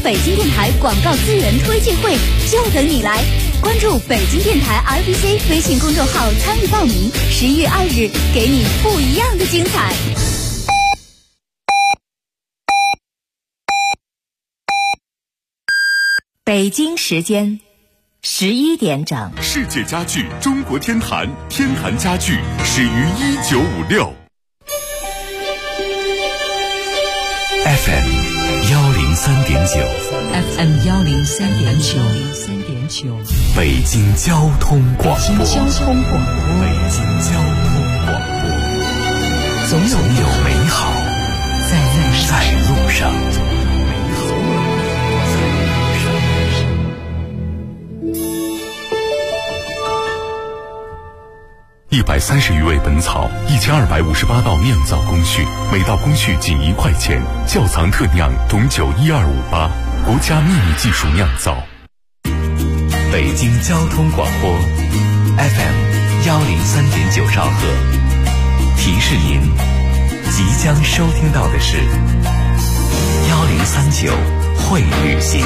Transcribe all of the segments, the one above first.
北京电台广告资源推介会就等你来。关注北京电台 RBC 微信公众号参与报名，11月2日给你不一样的精彩。北京时间11点整。 世界家具中国天坛，天坛家具始于1956。FM 103.9 FM 103.9 北京交通广播。 北京交通广播， 总有美好在路上。 130余味本草，1258道酿造工序，每道工序仅1块钱。窖藏特酿董酒12588，国家秘密技术酿造。 北京交通广播 FM 103.9兆赫，提示您即将收听到的是1039会旅行。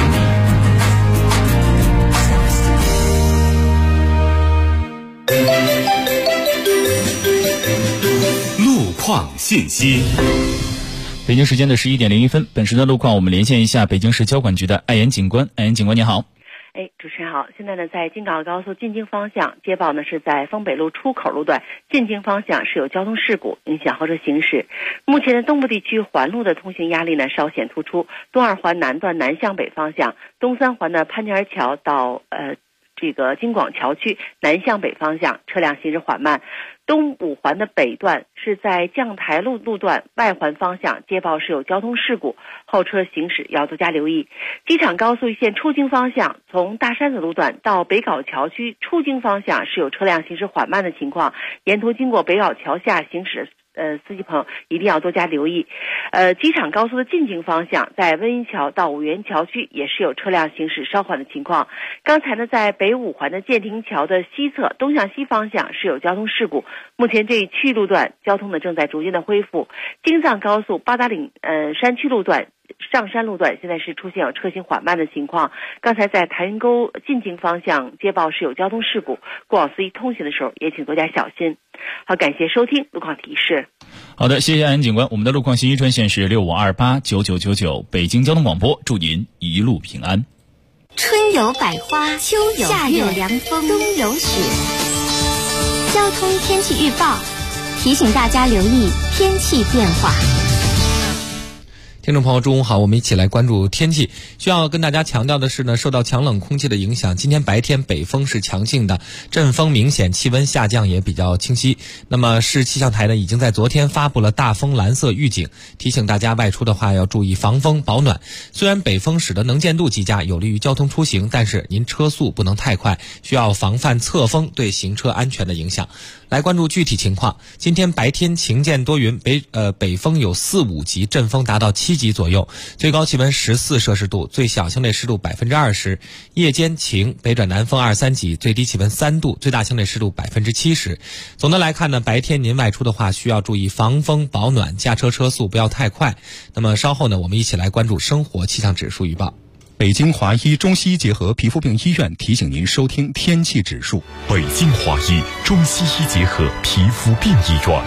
路况信息。 北京时间的11点01分，本时的路况我们连线一下北京市交管局的艾岩警官。艾岩警官你好。 主持人好，现在呢在京港澳高速进京方向接报呢是在丰北路出口路段进京方向是有交通事故，影响后车行驶。目前的东部地区环路的通行压力呢稍显突出，东二环南段南向北方向，东三环的潘家园桥到京广桥区南向北方向车辆行驶缓慢。东五环的北段是在将台路路段外环方向接报是有交通事故，后车行驶要多加留意。机场高速一线出京方向，从大山子路段到北碏桥区出京方向是有车辆行驶缓慢的情况，沿途经过北碏桥下行驶司机朋友一定要多加留意。机场高速的进京方向，在温榆桥到五元桥区也是有车辆行驶稍缓的情况。刚才呢，在北五环的建亭桥的西侧东向西方向是有交通事故，目前这一区域路段交通呢正在逐渐的恢复。京藏高速八达岭山区路段上山路段现在是出现有车行缓慢的情况。刚才在谭云沟进京方向接报是有交通事故，过往司机通行的时候也请多加小心。好，感谢收听路况提示。 好的，谢谢安警官。我们的路况信息专线是65289999，北京交通广播，祝您一路平安。 春有百花，秋有夏有凉风，冬有雪。交通天气预报提醒大家留意天气变化。 听众朋友中午好，我们一起来关注天气。需要跟大家强调的是呢，受到强冷空气的影响，今天白天北风是强劲的，阵风明显，气温下降也比较清晰。那么市气象台呢已经在昨天发布了大风蓝色预警，提醒大家外出的话要注意防风保暖。虽然北风使得能见度极佳，有利于交通出行，但是您车速不能太快，需要防范侧风对行车安全的影响。来关注具体情况。今天白天晴间多云，北风有4、5级，阵风达到7级左右，最高气温14摄氏度，最小相对湿度20%。夜间晴，北转南风2、3级，最低气温3度，最大相对湿度70%。总的来看呢，白天您外出的话，需要注意防风保暖，驾车车速不要太快。那么稍后呢，我们一起来关注生活气象指数预报。 北京华医中西医结合皮肤病医院提醒您收听天气指数。北京华医中西医结合皮肤病医院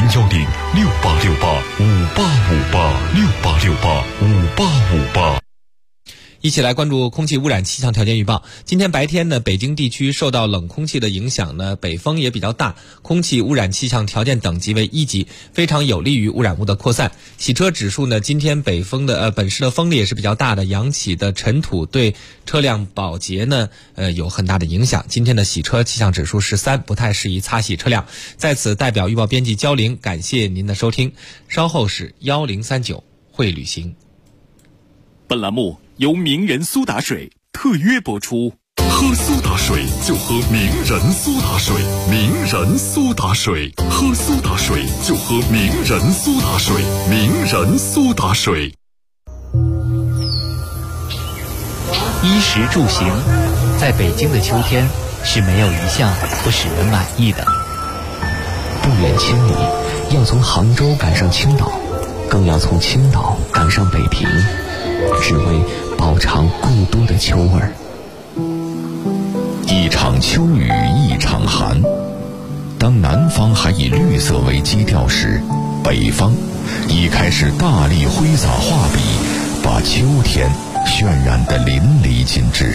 ，0106868585858，68685858。 一起来关注空气污染气象条件预报。今天白天呢，北京地区受到冷空气的影响呢，北风也比较大，空气污染气象条件等级为1级，非常有利于污染物的扩散。洗车指数呢，今天本市的风力也是比较大的，扬起的尘土对车辆保洁呢有很大的影响。今天的洗车气象指数是3，不太适宜擦洗车辆。在此代表预报编辑焦玲感谢您的收听，稍后是1039会旅行。 本栏目由名人苏打水特约播出。喝苏打水就喝名人苏打水，名人苏打水，喝苏打水就喝名人苏打水，名人苏打水。 衣食住行，在北京的秋天是没有一项不使人满意的。 不远千里，要从杭州赶上青岛，更要从青岛赶上北平。 只为饱尝更多的秋味儿。 一场秋雨一场寒，当南方还以绿色为基调时，北方已开始大力挥洒画笔，把秋天渲染得淋漓尽致。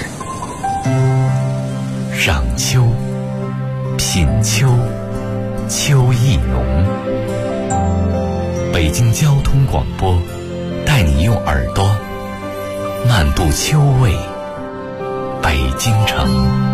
赏秋，品秋，秋意浓。北京交通广播带你用耳朵漫步秋味北京城。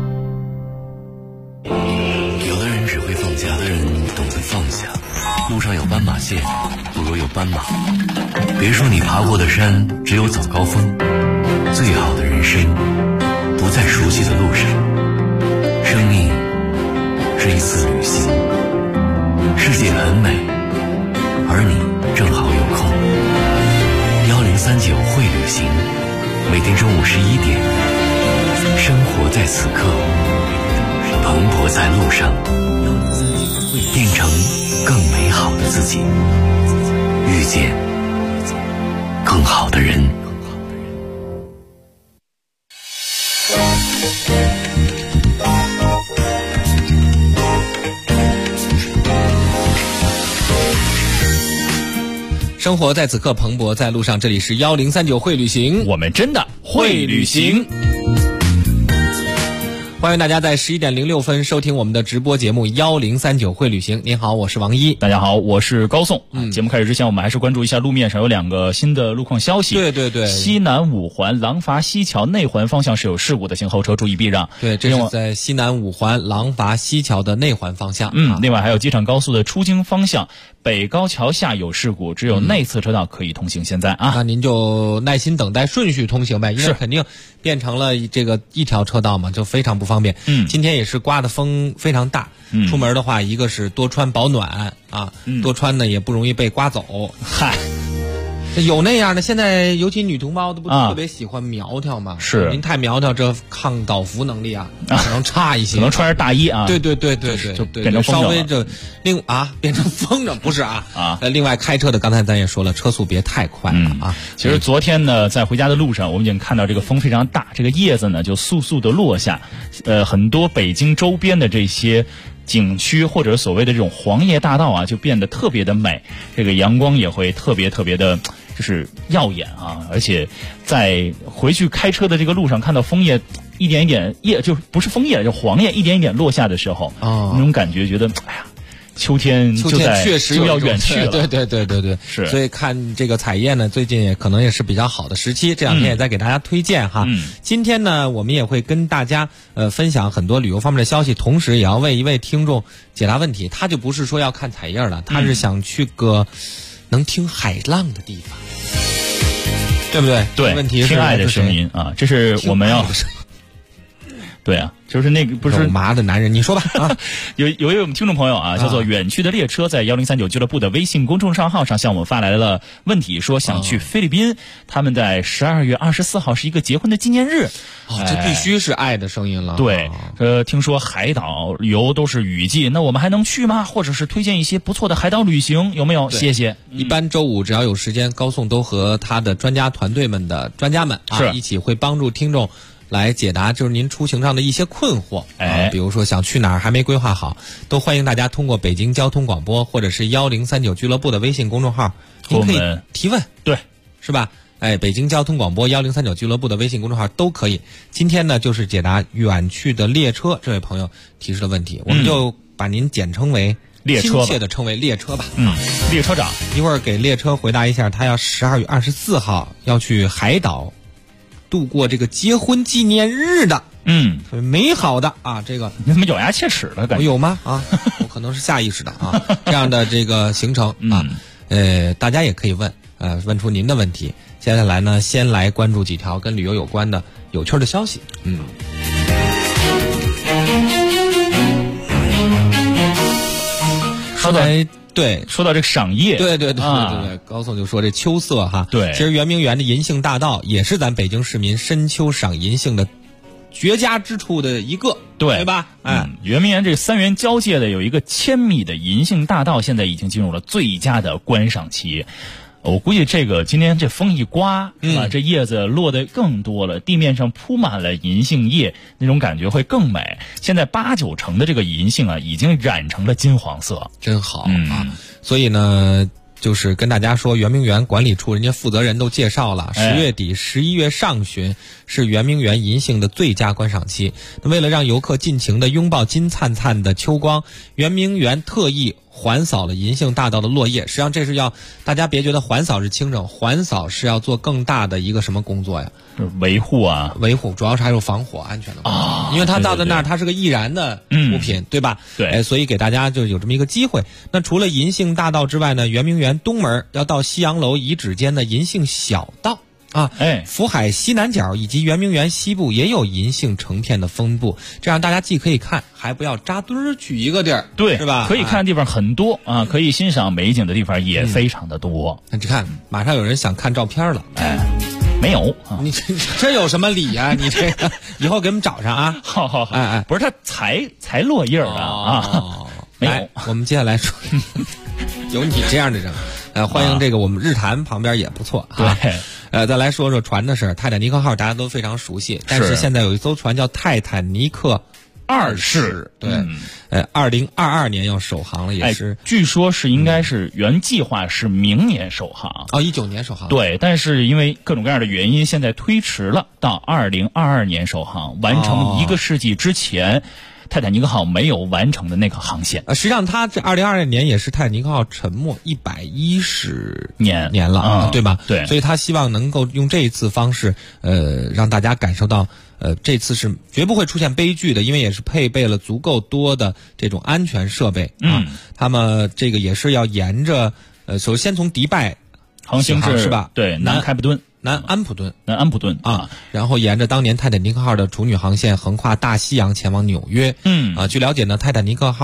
有的人只会放假，有的人懂得放下。路上有斑马线，不如有斑马。别说你爬过的山只有早高峰，最好的人生不在熟悉的路上。生命是一次旅行，世界很美，而你正好有空。1039会旅行，每天中午11点，生活在此刻，蓬勃在路上，变成更美好的自己，遇见更好的人。 生活在此刻，蓬勃在路上。这里是1039会旅行， 我们真的会旅行。 欢迎大家在11点06分收听我们的直播节目1039会旅行。您好，我是王一。 大家好，我是高颂。节目开始之前，我们还是关注一下路面上有2个新的路况消息。 对， 西南5环廊坊西桥内环方向是有事故的，行后车注意避让。 对，这是在西南5环廊坊西桥的内环方向。 另外还有机场高速的出京方向北高桥下有事故，只有内侧车道可以通行。现在那您就耐心等待顺序通行呗，因为肯定变成了这个一条车道嘛，就非常不方便。今天也是刮的风非常大，出门的话，一个是多穿保暖啊，多穿呢也不容易被刮走。 嗨。 有那样的，现在尤其女同胞都不特别喜欢苗条嘛？ 是， 您太苗条，这抗倒伏能力可能差一些， 可能穿着大衣啊。 对，就变成风筝了。 稍微变成风筝不是啊。另外开车的，刚才咱也说了，车速别太快啊。 其实昨天呢，在回家的路上，我们已经看到这个风非常大，这个叶子呢就簌簌的落下，很多北京周边的这些景区或者所谓的这种黄叶大道啊，就变得特别的美，这个阳光也会特别的就是耀眼啊。而且在回去开车的这个路上，看到枫叶一点一点叶，就不是枫叶，就黄叶一点一点落下的时候，那种感觉觉得哎呀，秋天确实就要远去了。 对， 是。 所以看这个采叶呢，最近也可能也是比较好的时期，这2天也在给大家推荐哈。今天呢，我们也会跟大家分享很多旅游方面的消息，同时也要为一位听众解答问题。他就不是说要看采叶了，他是想去个能听海浪的地方，对不对？ 对， 问题是听爱的声音啊，这是我们要。对啊，就是那个不是麻的男人，你说吧啊。 有一位我们听众朋友啊，叫做远去的列车，在1039俱乐部的微信公众账号上向我们发来了问题，说想去菲律宾，他们在12月24号是一个结婚的纪念日。 这必须是爱的声音了。 对，听说海岛游都是雨季，那我们还能去吗？或者是推荐一些不错的海岛旅行，有没有？谢谢。 一般周五只要有时间，高颂都和他的专家团队们的专家们一起会帮助听众来解答就是您出行上的一些困惑，比如说想去哪儿还没规划好，都欢迎大家通过北京交通广播或者是1039俱乐部的微信公众号，您可以提问， 对， 是吧？北京交通广播1039俱乐部的微信公众号都可以。今天呢，就是解答远去的列车这位朋友提出的问题，我们就把您简称为列车， 亲切的称为列车吧。 列车长， 一会儿给列车回答一下，他要12月24号要去海岛度过这个结婚纪念日的，美好的这个你怎么咬牙切齿的感觉？ 我有吗？我可能是下意识的这样的这个行程大家也可以问问出您的问题。接下来呢，先来关注几条跟旅游有关的有趣的消息。说到这个赏叶， 对，高颂就说这秋色哈， 对， 其实圆明园的银杏大道也是咱北京市民深秋赏银杏的绝佳之处的一个，对吧？ 圆明园这个3园交界的有一个1000米的银杏大道，现在已经进入了最佳的观赏期。 我估计这个今天这风一刮，这叶子落得更多了，地面上铺满了银杏叶，那种感觉会更美。现在8、9成的这个银杏啊，已经染成了金黄色， 真好啊！所以呢，就是跟大家说，圆明园管理处人家负责人都介绍了，10月底、11月上旬是圆明园银杏的最佳观赏期。那为了让游客尽情的拥抱金灿灿的秋光，圆明园特意环扫了银杏大道的落叶。实际上这是要大家别觉得环扫是轻省，环扫是要做更大的一个什么工作呀？ 维护啊， 维护主要是还有防火安全的工作，因为它到的那儿它是个易燃的物品，对吧？ 对， 所以给大家就有这么一个机会。那除了银杏大道之外呢，圆明园东门要到西洋楼遗址间的银杏小道。福海西南角以及圆明园西部也有银杏成片的分布，这样大家既可以看，还不要扎堆儿去一个地儿， 对， 是吧？ 可以看的地方很多啊，可以欣赏美景的地方也非常的多。 你看，马上有人想看照片了， 没有， 你这有什么理呀？你这个以后给我们找上啊！ 好，不是它才落叶啊，没有。 我们接下来说，有你这样的人。欢迎这个我们日坛旁边也不错啊。再来说说船的事儿，泰坦尼克号大家都非常熟悉，但是现在有一艘船叫泰坦尼克2世，对，2022年要首航了，也是， 据说是应该是原计划是明年首航 ，19年首航， 对，但是因为各种各样的原因，现在推迟了到2022年首航，完成1个世纪之前。泰坦尼克号没有完成的那个航线， 实际上它这2022年也是泰坦尼克号沉没110年了，对吧？ 对， 所以他希望能够用这一次方式，让大家感受到，这次是绝不会出现悲剧的，因为也是配备了足够多的这种安全设备啊。他们这个也是要沿着，首先从迪拜航行是吧？ 对，南开普敦。 南安普敦啊， 然后沿着当年泰坦尼克号的处女航线横跨大西洋前往纽约。据了解呢，泰坦尼克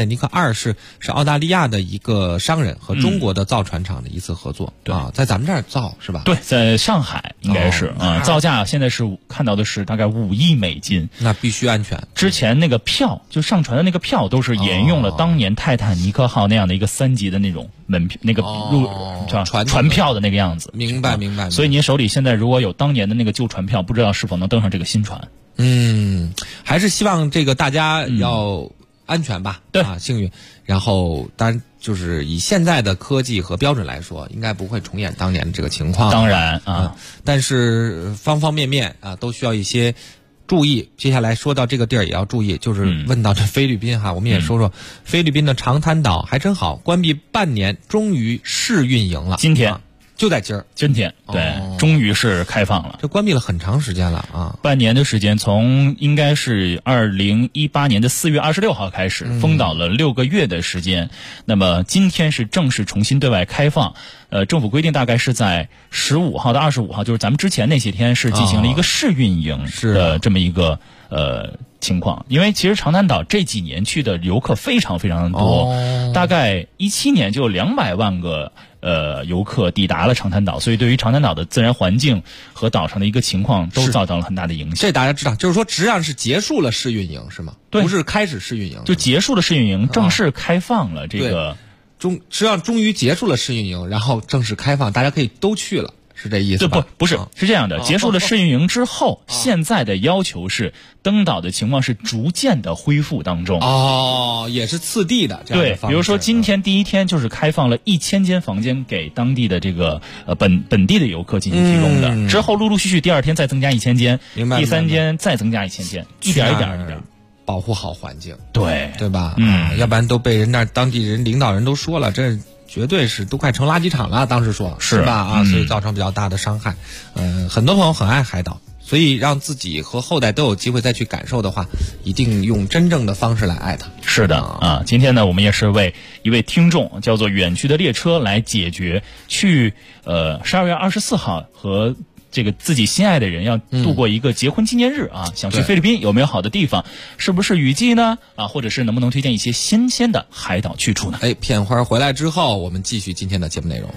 2世是澳大利亚的一个商人和中国的造船厂的一次合作，在咱们这儿造是吧？ 对，在上海应该是造价现在是看到的是大概5亿美金， 那必须安全。 之前那个票就上船的那个票都是沿用了当年泰坦尼克号那样的一个3级的那种门票，那个船票的那个样子。 明白。 所以您手里现在如果有当年的那个旧船票，不知道是否能登上这个新船。 还是希望这个大家要安全吧， 对幸运。然后当然就是以现在的科技和标准来说，应该不会重演当年的这个情况。 当然但是方方面面都需要一些注意。接下来说到这个地儿也要注意，就是问到这菲律宾我们也说说菲律宾的长滩岛还真好，关闭半年终于试运营了， 今天就在今天，对，终于是开放了。 这关闭了很长时间了啊， 半年的时间，从应该是2018年的4月26号开始，封岛了6个月的时间。那么今天是正式重新对外开放。政府规定大概是在15号到25号，就是咱们之前那些天是进行了一个试运营的这么一个情况。因为其实长滩岛这几年去的游客非常非常的多，大概17年就有200万个游客抵达了长滩岛，所以对于长滩岛的自然环境和岛上的一个情况都造成了很大的影响。 这大家知道，就是说实际上是结束了试运营是吗？ 对， 不是开始试运营， 就结束了试运营，正式开放了这个。 实际上终于结束了试运营，然后正式开放，大家可以都去了，是这意思吧？ 不是这样的。结束了试运营之后，现在的要求是登岛的情况是逐渐的恢复当中。 也是次第的这样的方式。 对，比如说今天第一天就是开放了1000间房间给当地的这个本地的游客进行提供的，之后陆陆续续第2天再增加1000间，第3天再增加1000间，一点一点。 保护好环境， 对吧？要不然都被人那当地人领导人都说了，这绝对是都快成垃圾场了。当时说是吧？所以造成比较大的伤害。很多朋友很爱海岛，所以让自己和后代都有机会再去感受的话，一定用真正的方式来爱它。 是的今天呢，我们也是为一位听众叫做远去的列车来解决去12月24号和这个自己心爱的人要度过一个结婚纪念日想去菲律宾，有没有好的地方？是不是雨季呢？或者是能不能推荐一些新鲜的海岛去处呢？ 片花回来之后，我们继续今天的节目内容。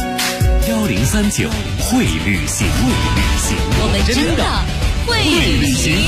1039会旅行， 我们真的会旅行。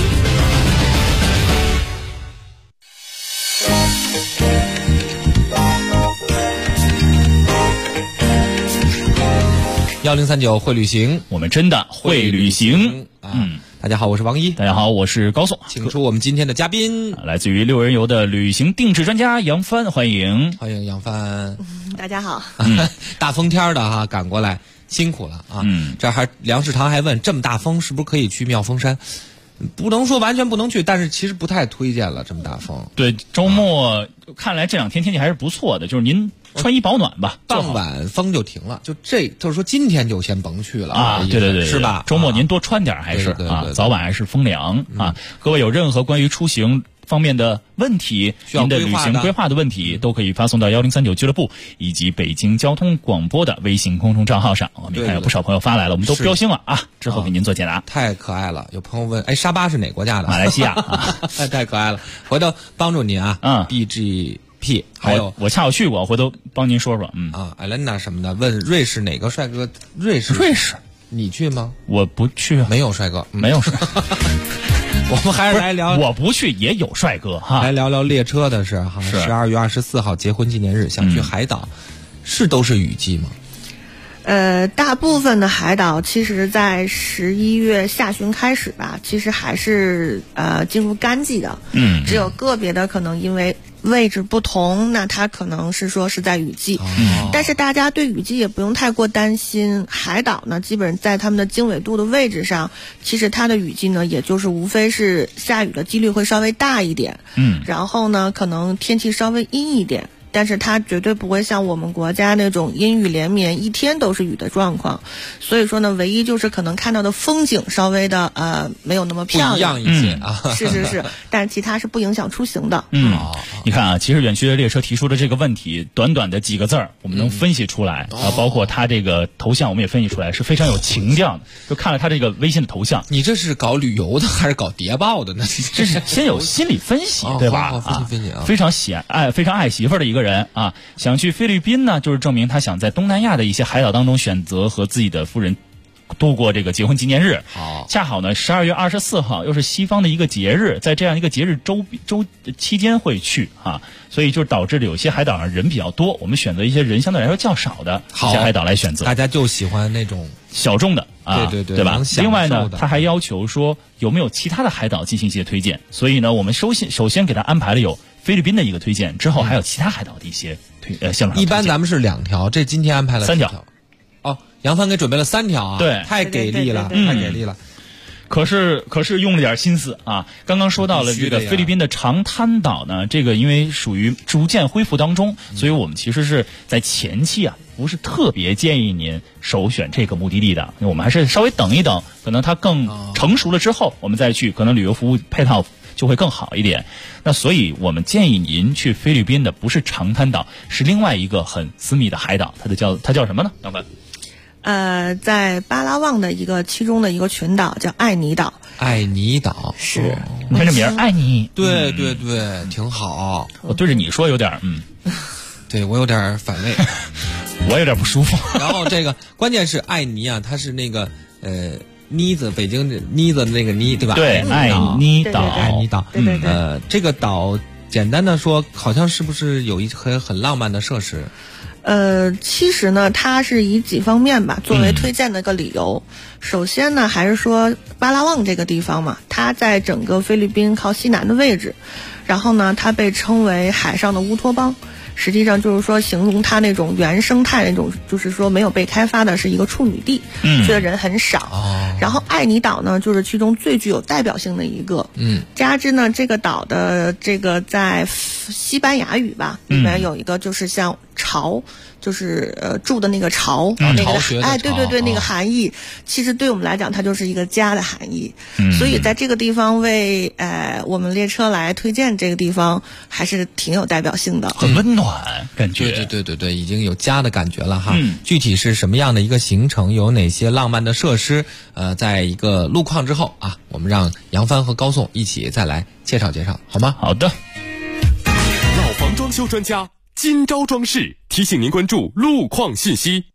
1039会旅行， 我们真的会旅行大家好，我是王一。 大家好，我是高颂。 请出我们今天的嘉宾， 来自于6人游的旅行定制专家杨帆，欢迎杨帆。 大家好。 大风天的哈，赶过来辛苦了啊。这还梁世堂还问，这么大风是不是可以去妙峰山？不能说完全不能去，但是其实不太推荐了，这么大风。 对，周末看来这2天天气还是不错的，就是您穿衣保暖吧。 傍晚风就停了，就是说今天就先甭去了啊。对， 是吧？ 周末您多穿点还是啊，早晚还是风凉啊。各位有任何关于出行方面的问题，您的旅行规划的问题，都可以发送到1039俱乐部以及北京交通广播的微信公众账号上。我们看有不少朋友发来了，我们都标星了啊，之后给您做解答。 太可爱了！有朋友问，沙巴是哪国家的？ 马来西亚啊， 太可爱了！回头帮助您啊。BGP 还有我恰好去过，回头帮您说说。 艾伦娜什么的问瑞士哪个帅哥？瑞士，你去吗？ 我不去啊， 没有帅哥， 没有帅哥。 我们还是来聊， 我不去也有帅哥哈。 来聊聊列车的事哈。12月24号结婚纪念日，想去海岛，都是雨季吗？ 大部分的海岛其实在11月下旬开始吧，其实还是进入干季的。只有个别的可能因为位置不同，那它可能是说是在雨季。但是大家对雨季也不用太过担心，海岛呢基本在他们的经纬度的位置上，其实它的雨季呢也就是无非是下雨的几率会稍微大一点，然后呢可能天气稍微阴一点，但是它绝对不会像我们国家那种阴雨连绵一天都是雨的状况。所以说呢，唯一就是可能看到的风景稍微的没有那么漂亮不一样一些啊。 是，但是其他是不影响出行的。 你看啊，其实远去的列车提出的这个问题，短短的几个字儿，我们能分析出来包括他这个头像，我们也分析出来是非常有情调的。就看了他这个微信的头像， 你这是搞旅游的还是搞谍报的呢？ 这是先有心理分析，对吧？ 分析啊， 非常非常爱媳妇儿的一个人啊，想去菲律宾呢，就是证明他想在东南亚的一些海岛当中选择和自己的夫人度过这个结婚纪念日。恰好呢12月24号又是西方的一个节日，在这样一个节日周期间会去啊，所以就导致了有些海岛上人比较多，我们选择一些人相对来说较少的一些海岛来选择。 大家就喜欢那种小众的啊，对吧？另外呢，他还要求说有没有其他的海岛进行一些推荐，所以呢，我们首先给他安排了有菲律宾的一个推荐，之后还有其他海岛的一些线路上。 一般咱们是2条，这今天安排了 3条。 杨帆给准备了3条啊， 对， 太给力了，太给力了。 可是用了点心思啊。刚刚说到了这个菲律宾的长滩岛呢，这个因为属于逐渐恢复当中，所以我们其实是在前期啊，不是特别建议您首选这个目的地的，我们还是稍微等一等，可能它更成熟了之后，我们再去，可能旅游服务配套就会更好一点。那所以我们建议您去菲律宾的不是长滩岛，是另外一个很私密的海岛，它叫什么呢？杨帆？ 在巴拉望的其中的一个群岛叫爱尼岛。 爱尼岛是， 你看这名儿，爱尼。 对，挺好。 我对着你说有点对我有点反胃， 我有点不舒服。 然后这个关键是爱尼啊，它是那个妮子，北京妮子的那个妮，对吧？ 对，爱尼岛， 爱尼岛。 对。 这个岛简单的说，好像是不是有一很浪漫的设施？ 其实呢，它是以几方面吧作为推荐的一个理由。首先呢，还是说巴拉望这个地方嘛，它在整个菲律宾靠西南的位置，然后呢，它被称为海上的乌托邦。实际上就是说形容它那种原生态那种，就是说没有被开发的是一个处女地，去的人很少。然后爱尼岛呢，就是其中最具有代表性的一个。加之呢，这个岛的这个在西班牙语吧，里面有一个就是像巢，就是住的那个巢，那个对，那个含义，其实对我们来讲，它就是一个家的含义。所以在这个地方为我们列车来推荐这个地方，还是挺有代表性的， 很温暖感觉。 对，已经有家的感觉了哈。具体是什么样的一个行程，有哪些浪漫的设施？在一个路况之后啊，我们让杨帆和高颂一起再来介绍介绍，好吗？ 好的。 老房装修专家今朝装饰提醒您关注路况信息。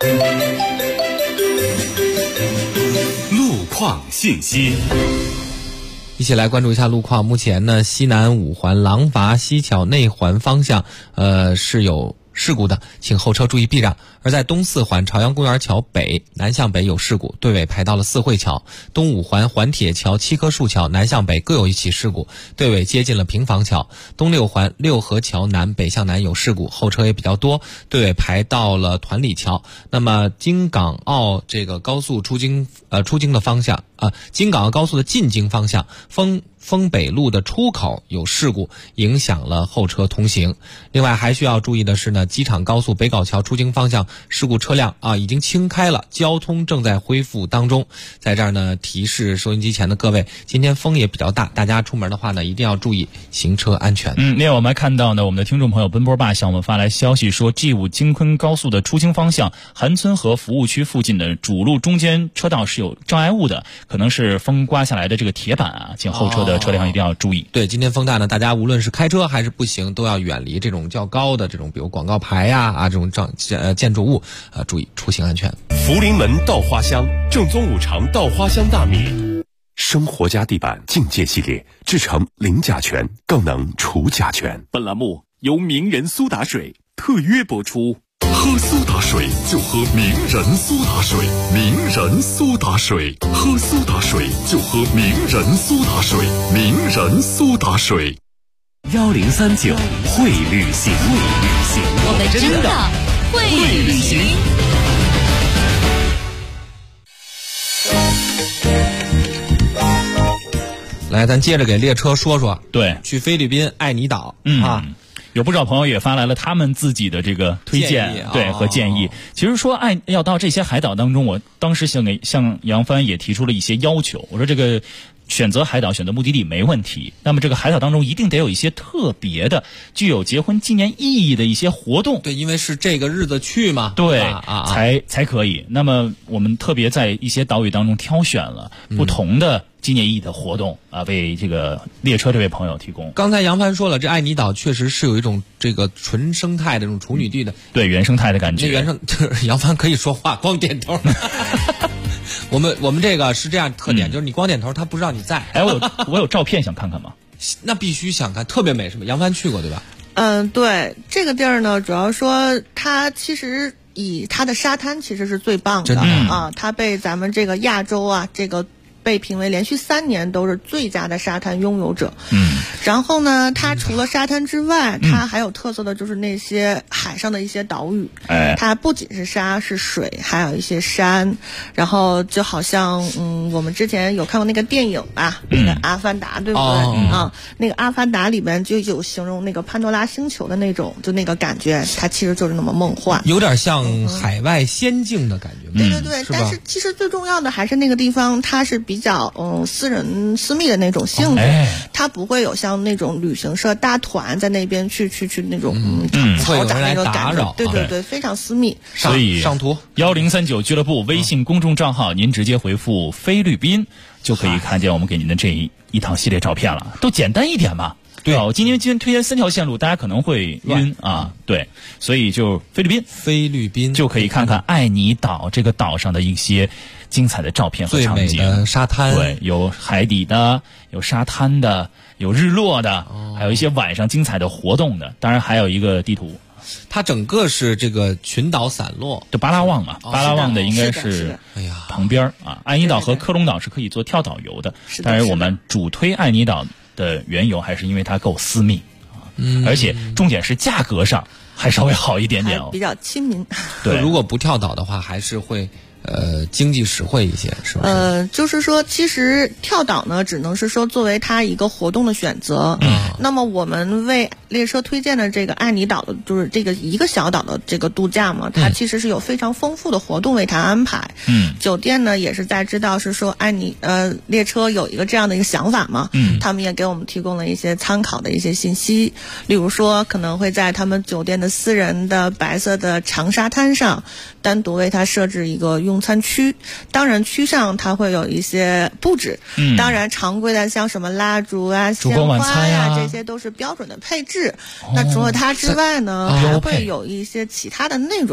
路况信息。 一起来关注一下路况。目前呢，西南5环廊坊西桥内环方向是有事故的，请后车注意避让。而在东四环朝阳公园桥北南向北有事故，队尾排到了四惠桥；东五环环铁桥七棵树桥南向北各有一起事故，队尾接近了平房桥；东六环六合桥南北向南有事故，后车也比较多，队尾排到了团里桥。那么京港澳这个高速出京的方向京港澳高速的进京方向丰北路的出口有事故，影响了后车通行。另外还需要注意的是呢，机场高速北碏桥出京方向事故车辆已经清开了，交通正在恢复当中。在这儿呢，提示收音机前的各位，今天风也比较大，大家出门的话呢，一定要注意行车安全。 另外我们还看到呢，我们的听众朋友奔波爸向我们发来消息说，G5京昆高速的出京方向韩村河服务区附近的主路中间车道是有障碍物的，可能是风刮下来的这个铁板请后车的车辆一定要注意。 对，今天风大呢，大家无论是开车还是步行，都要远离这种较高的这种，比如广告牌这种建筑物，注意出行安全。 福临门稻花香正宗五常稻花香大米，生活家地板境界系列制成零甲醛，更能除甲醛。 本栏目由名人苏打水特约播出。 喝苏打水就喝名人苏打水，名人苏打水，喝苏打水就喝名人苏打水，名人苏打水。 1039会旅行， 我们真的会旅行。 来，咱接着给列车说说， 对， 去菲律宾爱尼岛有不少朋友也发来了他们自己的这个推荐，对和建议。其实说要到这些海岛当中，我当时向杨帆也提出了一些要求。我说这个选择海岛、选择目的地没问题，那么这个海岛当中一定得有一些特别的、具有结婚纪念意义的一些活动。 对，因为是这个日子去嘛， 对，才可以。那么我们特别在一些岛屿当中挑选了不同的纪念意义的活动为这个列车这位朋友提供。 刚才杨帆说了，这爱尼岛确实是有一种这个纯生态的这种处女地的， 对原生态的感觉。 就是杨帆可以说话，光点头。我们这个是这样特点，就是你光点头，他不知道你在。 我有照片想看看吗？ 那必须想看，特别美，是吗？杨帆去过对吧？ 对，这个地儿呢，主要说它其实以它的沙滩其实是最棒的它被咱们这个亚洲这个被评为连续3年都是最佳的沙滩拥有者。然后呢，它除了沙滩之外，它还有特色的就是那些海上的一些岛屿。它不仅是沙是水，还有一些山。然后就好像我们之前有看过那个电影那个《阿凡达》，对不对？那个《阿凡达》里边就有形容那个潘多拉星球的那种，就那个感觉，它其实就是那么梦幻， 有点像海外仙境的感觉。 对，但是其实最重要的还是那个地方，它是比较私密的那种性质，它不会有像那种旅行社大团在那边去那种嘈杂那个感觉。对，非常私密。 所以上图 1039俱乐部微信公众账号，您直接回复菲律宾就可以看见我们给您的这一趟系列照片了。都简单一点嘛。对，我今天推荐3条线路，大家可能会晕对，所以就菲律宾就可以看看爱尼岛这个岛上的一些精彩的照片和场景。 最美的沙滩， 对，有海底的，有沙滩的，有日落的，还有一些晚上精彩的活动的。当然还有一个地图， 它整个是这个群岛散落， 就巴拉望嘛，巴拉望的应该是旁边爱尼岛和科隆岛是可以做跳岛游的，但是我们主推爱尼岛的缘由还是因为它够私密而且重点是价格上还稍微好一点点比较亲民。 对，如果不跳岛的话，还是会经济实惠一些，是不是？ 就是说，其实跳岛呢，只能是说作为它一个活动的选择。那么我们为列车推荐的这个爱尼岛的，就是这个一个小岛的这个度假嘛，它其实是有非常丰富的活动为它安排。酒店呢也是在知道是说列车有一个这样的一个想法嘛。他们也给我们提供了一些参考的一些信息，例如说可能会在他们酒店的私人的白色的长沙滩上，单独为它设置一个用餐区。当然区上它会有一些布置，当然常规的像什么蜡烛鲜花这些都是标准的配置。那除了它之外呢，还会有一些其他的内容。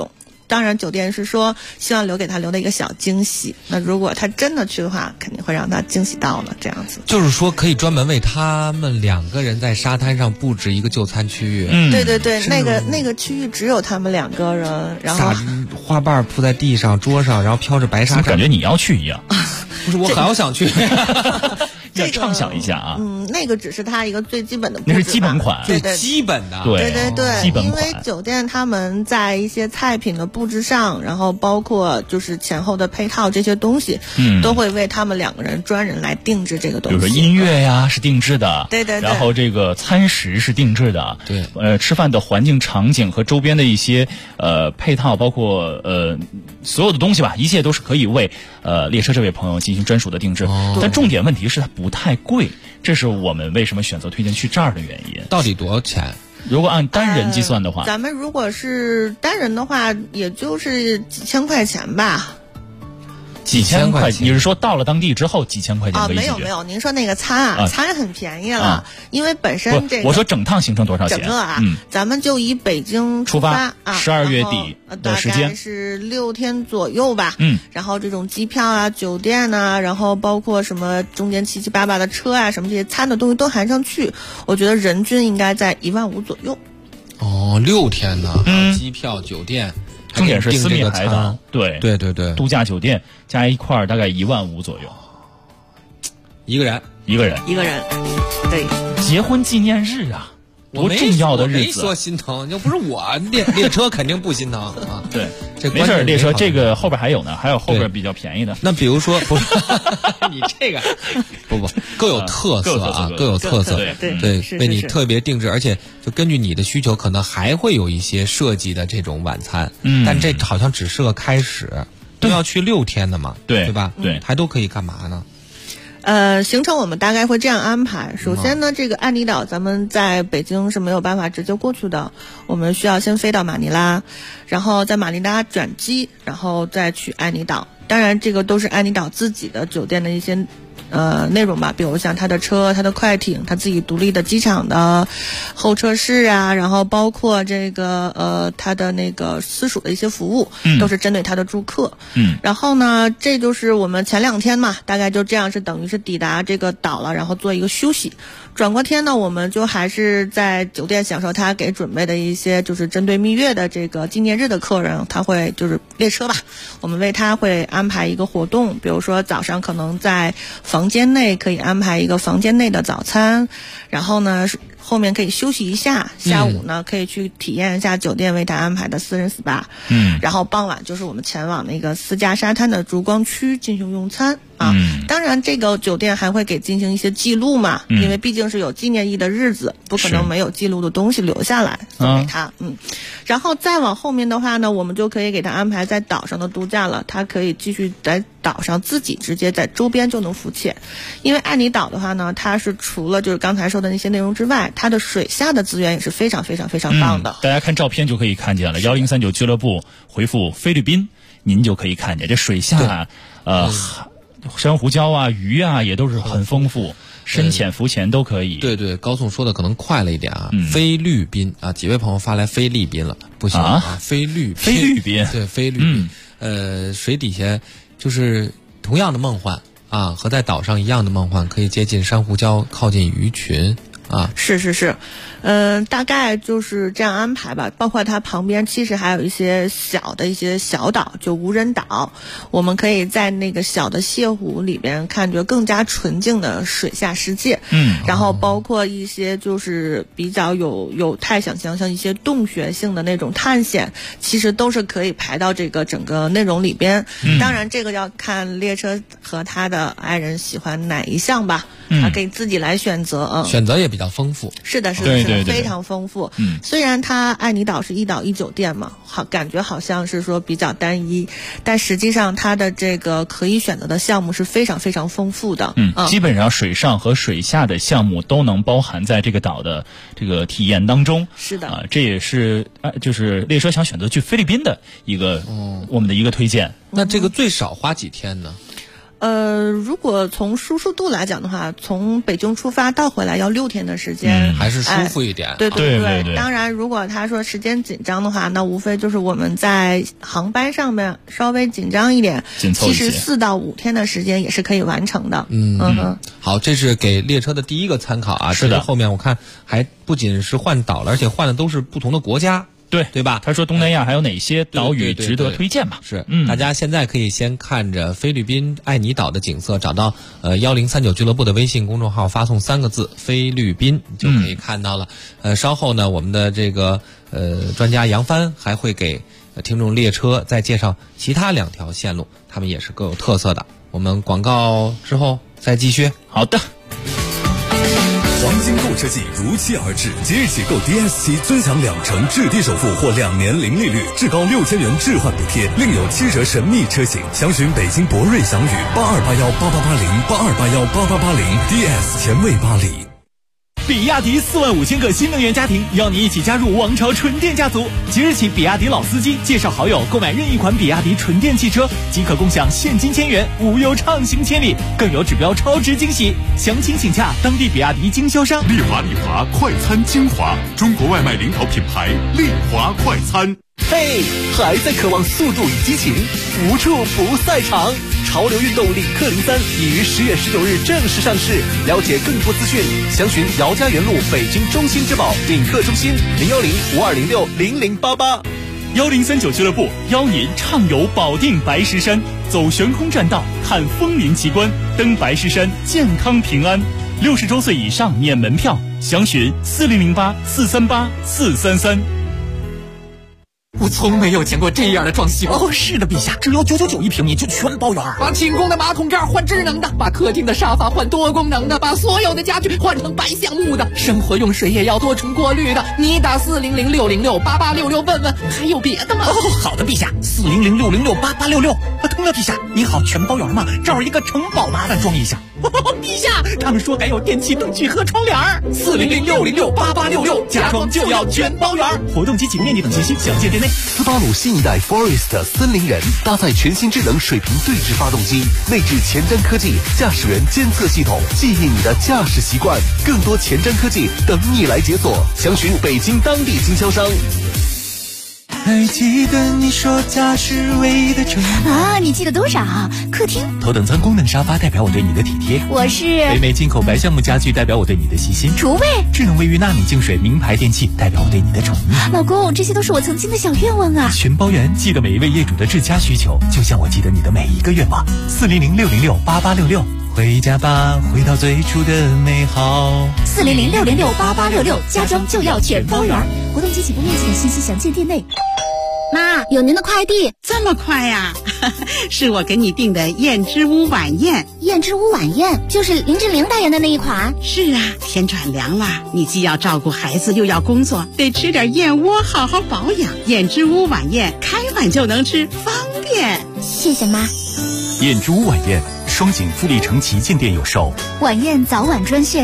当然酒店是说希望留给他留的一个小惊喜。那如果他真的去的话，肯定会让他惊喜到了这样子。 就是说可以专门为他们2个人在沙滩上布置一个就餐区域。 对对对，那个区域只有他们2个人，然后撒花瓣铺在地上桌上，然后飘着白沙， 感觉你要去一样。 不是，我好想去。 要畅想一下啊。 那个只是它一个最基本的布置， 那是基本款， 对最基本的， 对对对， 基本款。 因为酒店他们在一些菜品的布置上，然后包括就是前后的配套这些东西，都会为他们2个人专人来定制这个东西。 比如说音乐呀是定制的， 对对对， 然后这个餐食是定制的， 对， 吃饭的环境场景和周边的一些配套，包括所有的东西吧，一切都是可以为列车这位朋友进行专属的定制。但重点问题是它不太贵，这是我们为什么选择推荐去这儿的原因。 到底多少钱？ 如果按单人计算的话， 咱们如果是单人的话，也就是几千块钱吧。 几千块钱，你是说到了当地之后几千块钱可以解决？ 没有，您说那个餐餐很便宜了，因为本身这个我说整趟行程多少钱？ 整个咱们就以北京出发12月底的时间， 大概是6天左右吧。然后这种机票啊、酒店啊，然后包括什么中间7七8八的车啊，什么这些餐的东西都含上去，我觉得人均应该在15000左右。 哦，6天呢，机票、酒店。 重点是私密海岛，对， 度假酒店加一块大概15000左右， 一个人， 对， 结婚纪念日啊，多重要的日子。 没说心疼，要不是我列车肯定不心疼啊。 对，这没事，列车这个后边还有呢，还有后边比较便宜的。 那比如说，不，你这个不各有特色啊，各有特色， 对， 为你特别定制，而且就根据你的需求，可能还会有一些设计的这种晚餐。但这好像只是个开始，都要去6天的嘛，对吧？ 对， 还都可以干嘛呢？ 行程我们大概会这样安排。首先呢，这个爱尼岛咱们在北京是没有办法直接过去的，我们需要先飞到马尼拉，然后在马尼拉转机，然后再去爱尼岛。当然，这个都是爱尼岛自己的酒店的一些内容吧，比如像他的车、他的快艇、他自己独立的机场的候车室啊，然后包括这个他的那个私属的一些服务，都是针对他的住客。然后呢，这就是我们前2天嘛，大概就这样是等于是抵达这个岛了，然后做一个休息。转过天呢，我们就还是在酒店享受他给准备的一些就是针对蜜月的这个纪念日的客人，他会就是列车吧，我们为他会安排一个活动，比如说早上可能在房间内可以安排一个房间内的早餐，然后呢后面可以休息一下，下午呢可以去体验一下酒店为他安排的私人 SPA，然后傍晚就是我们前往那个私家沙滩的烛光区进行用餐啊。当然这个酒店还会给进行一些记录嘛，因为毕竟是有纪念意义的日子，不可能没有记录的东西留下来送给他。然后再往后面的话呢，我们就可以给他安排在岛上的度假了，他可以继续在岛上自己直接在周边就能浮潜。因为爱尼岛的话呢，它是除了就是刚才说的那些内容之外，它的水下的资源也是非常非常非常棒的。 大家看照片就可以看见了，1039俱乐部回复菲律宾，您就可以看见这水下珊瑚礁啊、鱼啊也都是很丰富，深潜、浮潜都可以。 对，高颂说的可能快了一点啊。菲律宾啊，几位朋友发来菲律宾了，不行啊，菲律宾，对，菲律宾。水底下就是同样的梦幻啊，和在岛上一样的梦幻，可以接近珊瑚礁，靠近鱼群啊。 是，大概就是这样安排吧。包括它旁边其实还有一些小岛，就无人岛，我们可以在那个小的泻湖里边看着更加纯净的水下世界。然后包括一些就是比较有太想象，像一些洞穴性的那种探险，其实都是可以排到这个整个内容里边。当然这个要看列车和他的爱人喜欢哪一项吧，他可以自己来选择。 选择也比较丰富。 是的，非常丰富。虽然它爱尼岛是1岛1酒店嘛，感觉好像是说比较单一，但实际上它的这个可以选择的项目是非常非常丰富的。 基本上水上和水下的项目都能包含在这个岛的这个体验当中。 是的， 这也是就是列车想选择去菲律宾的一个我们的一个推荐。 那这个最少花几天呢？ 如果从舒适度来讲的话，从北京出发到回来要6天的时间， 还是舒服一点。 对。 对。 当然，如果他说时间紧张的话，那无非就是我们在航班上面稍微紧张一点，其实4到5天的时间也是可以完成的。 好，这是给列车的第一个参考啊。 是的， 后面我看还不仅是换岛了，而且换的都是不同的国家。对吧？ 他说东南亚还有哪些岛屿值得推荐嘛？ 是，大家现在可以先看着菲律宾爱尼岛的景色，找到1039俱乐部的微信公众号，发送3个字菲律宾就可以看到了。稍后呢，我们的这个专家杨帆还会给听众列车再介绍其他2条线路，他们也是各有特色的。我们广告之后再继续。 好的。 黄金购车季如期而至，即日起购 DS7尊享2成置地首付或2年零利率，至高6000元置换补贴，另有7折神秘车型。详询北京博瑞翔宇8281888082818880 DS 前卫巴黎。 比亚迪45000个新能源家庭邀你一起加入王朝纯电家族。即日起，比亚迪老司机介绍好友购买任意款比亚迪纯电汽车，即可共享现金1000元，无忧畅行千里，更有指标超值惊喜。详情请洽当地比亚迪经销商。 丽华快餐精华，中国外卖领导品牌丽华快餐。 嘿，还在渴望速度与激情，无处不赛场。潮流运动领克03已于10月19日正式上市，了解更多资讯，详询姚家园路北京中心之宝领克中心010-5206-0088。 1039俱乐部邀您畅游保定白石山，走悬空栈道，看枫林奇观，登白石山健康平安。60周岁以上免门票，详询4008-438-433。 我从没有见过这样的装修哦！是的，陛下，只要999一平米就全包圆。把清宫的马桶盖换智能的，把客厅的沙发换多功能的，把所有的家具换成白橡木的，生活用水也要多重过滤的。你打400-606-8866问问，还有别的吗？哦，好的，陛下，400-606-8866。通了，陛下，你好，全包圆吗？这儿一个城堡，麻烦装一下。陛下，他们说还有电器灯具和窗帘。400-606-8866，家装就要全包圆。 活动及起步面积等信息详见店内。 斯巴鲁新一代 Forest 森林人搭载全新智能水平对置发动机，内置前瞻科技驾驶员监测系统，记忆你的驾驶习惯。更多前瞻科技等你来解锁，详询北京当地经销商。 还记得你说家是唯一的宠啊？你记得多少？客厅头等舱功能沙发代表我对你的体贴， 我是北美进口白橡木家具代表我对你的细心， 厨卫智能卫浴纳米净水名牌电器代表我对你的宠溺。 老公，这些都是我曾经的小愿望啊！ 全包圆，记得每一位业主的至佳需求，就像我记得你的每一个愿望。400-606-8866，回家吧，回到最初的美好。 400-606-8866，家装就要全包圆。活动及起步面积的信息详见店内。妈，有您的快递。 这么快呀？是我给你订的燕之屋晚宴。 燕之屋晚宴就是林志玲代言的那一款。 是啊，天转凉了，你既要照顾孩子又要工作，得吃点燕窝好好保养。燕之屋晚宴开碗就能吃，方便。 谢谢妈。 燕之屋晚宴，双井富力城旗舰店有售。 晚宴早晚专线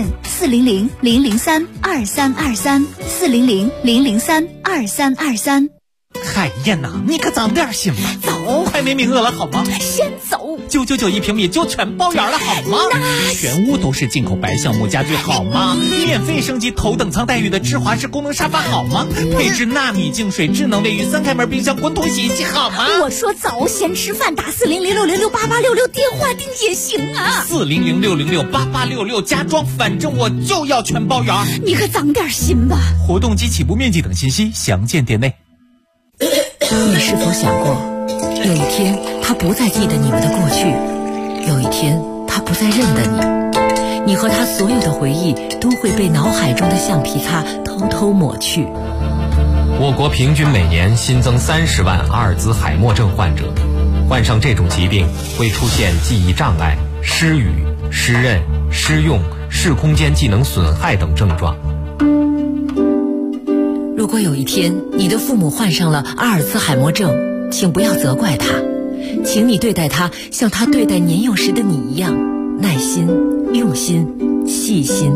400-003-2323，400-003-2323。 海燕呐，你可早点行吧， 走， 快没名额了好吗？ 先走。 999一平米就全包圆了好吗？全屋都是进口白橡木家具好吗？免费升级头等舱待遇的智华式功能沙发好吗？配置纳米净水、智能卫浴、3开门冰箱、滚筒洗衣机好吗？ 我说走，先吃饭，打400-606-8866电话订也行啊。 400-606-8866家装，反正我就要全包圆。 你可长点心吧。 活动及起步面积等信息详见店内。 你是否想过，有一天他不再记得你们的过去，有一天他不再认得你，你和他所有的回忆都会被脑海中的橡皮擦偷偷抹去。 我国平均每年新增30万阿尔兹海默症患者，患上这种疾病会出现记忆障碍、失语、失认、失用、视空间技能损害等症状。 如果有一天你的父母患上了阿尔兹海默症，请不要责怪他，请你对待他像他对待年幼时的你一样，耐心、用心、细心。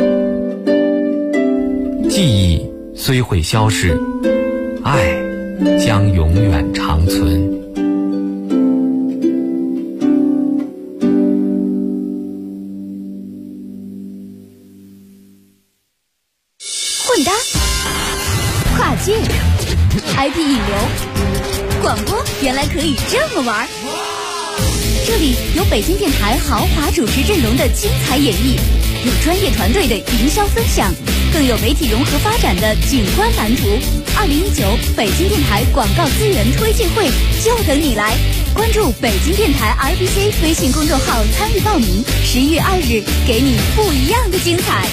记忆虽会消逝，爱将永远长存。 VIP 引流。广播原来可以这么玩。这里有北京电台豪华主持阵容的精彩演绎，有专业团队的营销分享，更有媒体融合发展的景观蓝图。2019北京电台广告资源推介会就等你来，关注北京电台 RBC 微信公众号参与报名，11月2日给你不一样的精彩。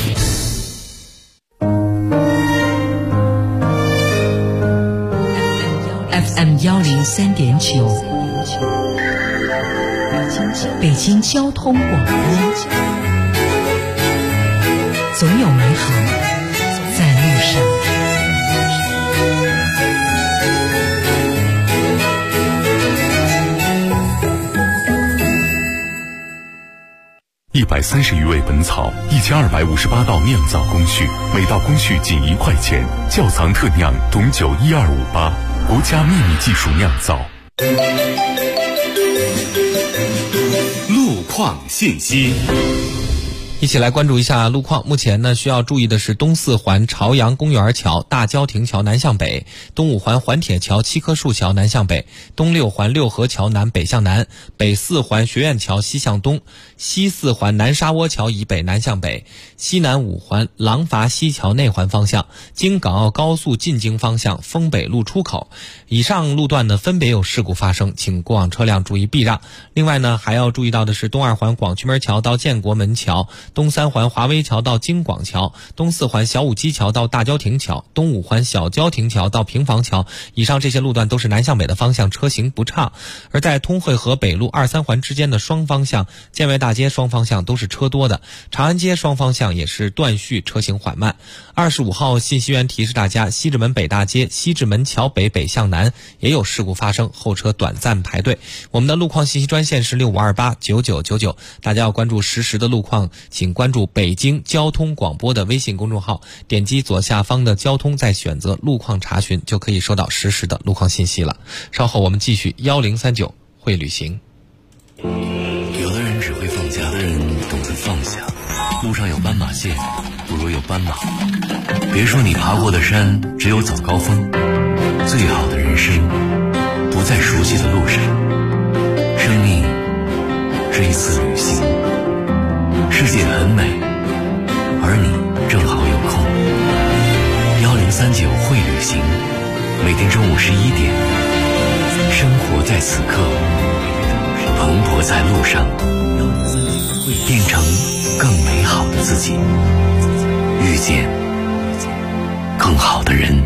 FM 103.9，北京交通广播，总有美好在路上。 130余味本草，1258道酿造工序，每道工序仅1块钱。窖藏特酿董酒12588，国家秘密技术酿造。 路况信息。 一起来关注一下路况。目前呢，需要注意的是东四环朝阳公园桥大郊亭桥南向北，东五环环铁桥七棵树桥南向北，东六环六合桥南北向南，北四环学院桥西向东，西四环南沙窝桥以北南向北，西南五环廊坊西桥内环方向，京港澳高速进京方向丰北路出口。以上路段呢分别有事故发生，请过往车辆注意避让。另外呢，还要注意到的是东二环广渠门桥到建国门桥，东三环华威桥到京广桥，东四环小武基桥到大郊亭桥，东五环小郊亭桥到平房桥。以上这些路段都是南向北的方向，车行不畅。而在通惠河北路2、3环之间的双方向，建外大街双方向都是车多的，长安街双方向也是断续，车行缓慢。25号信息员提示大家，西直门北大街西直门桥北北向南也有事故发生，后车短暂排队。我们的路况信息专线是65289999，大家要关注实时的路况，请关注北京交通广播的微信公众号，点击左下方的交通，再选择路况查询，就可以收到实时的路况信息了。稍后我们继续1039会旅行。 有的人只会放假，有的人懂得放下。路上有斑马线，不如有斑马。别说你爬过的山只有早高峰，最好的人生不在熟悉的路上。生命是一次旅行，世界很美，而你正好有空。1039会旅行，每天中午11点，生活在此刻，蓬勃在路上，变成更美好的自己，遇见更好的人。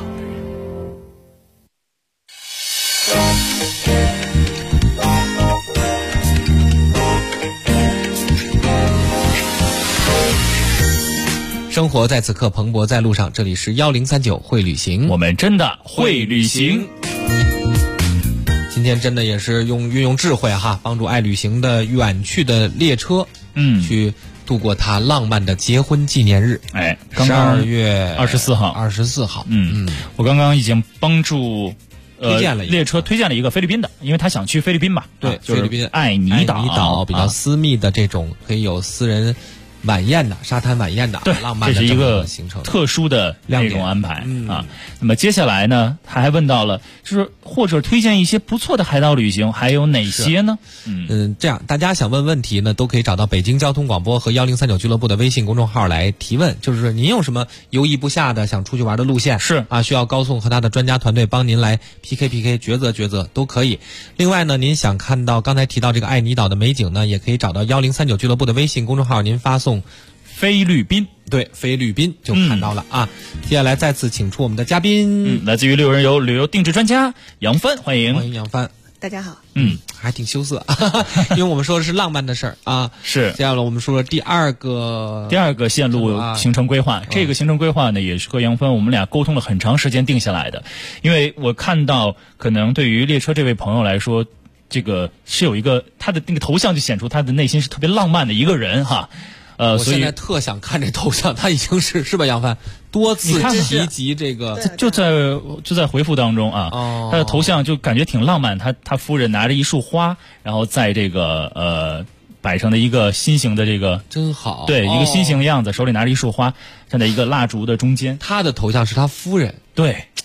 生活在此刻，蓬勃在路上。这里是1039会旅行， 我们真的会旅行。 今天真的也是运用智慧哈，帮助爱旅行的远去的列车，去度过他浪漫的结婚纪念日。 哎，刚刚 12月 24号 ，24号。 我刚刚已经帮助推荐了列车推荐了一个菲律宾的，因为他想去菲律宾嘛。 对， 就是菲律宾爱尼岛比较私密的这种，可以有私人晚宴的沙滩晚宴的， 对， 浪漫的这是一个行程， 特殊的内容安排啊。那么接下来呢，他还问到了，就是或者推荐一些不错的海岛旅行，还有哪些呢？ 这样大家想问问题呢，都可以找到北京交通广播和1039俱乐部的微信公众号来提问。就是您有什么犹疑不下的想出去玩的路线， 是啊， 需要高颂和他的专家团队帮您来 PK 抉择都可以。另外呢，您想看到刚才提到这个爱尼岛的美景呢，也可以找到1039俱乐部的微信公众号，您发送菲律宾， 对，菲律宾就看到了啊。接下来再次请出我们的嘉宾， 来自于六人游旅游定制专家杨帆，欢迎杨帆。 大家好。 还挺羞涩，因为我们说的是浪漫的事儿啊。 是。 接下来我们说第二个线路行程规划，这个行程规划呢，也是和杨帆我们俩沟通了很长时间定下来的。因为我看到，可能对于列车这位朋友来说，这个是有一个他的那个头像就显出他的内心是特别浪漫的一个人哈。 我现在特想看这头像，他已经是吧，杨帆多次提及这个， 就在回复当中啊，他的头像就感觉挺浪漫，他夫人拿着一束花，然后在这个摆成的一个心形的这个， 真好， 对，一个心形的样子，手里拿着一束花，站在一个蜡烛的中间。 他的头像是他夫人， 对。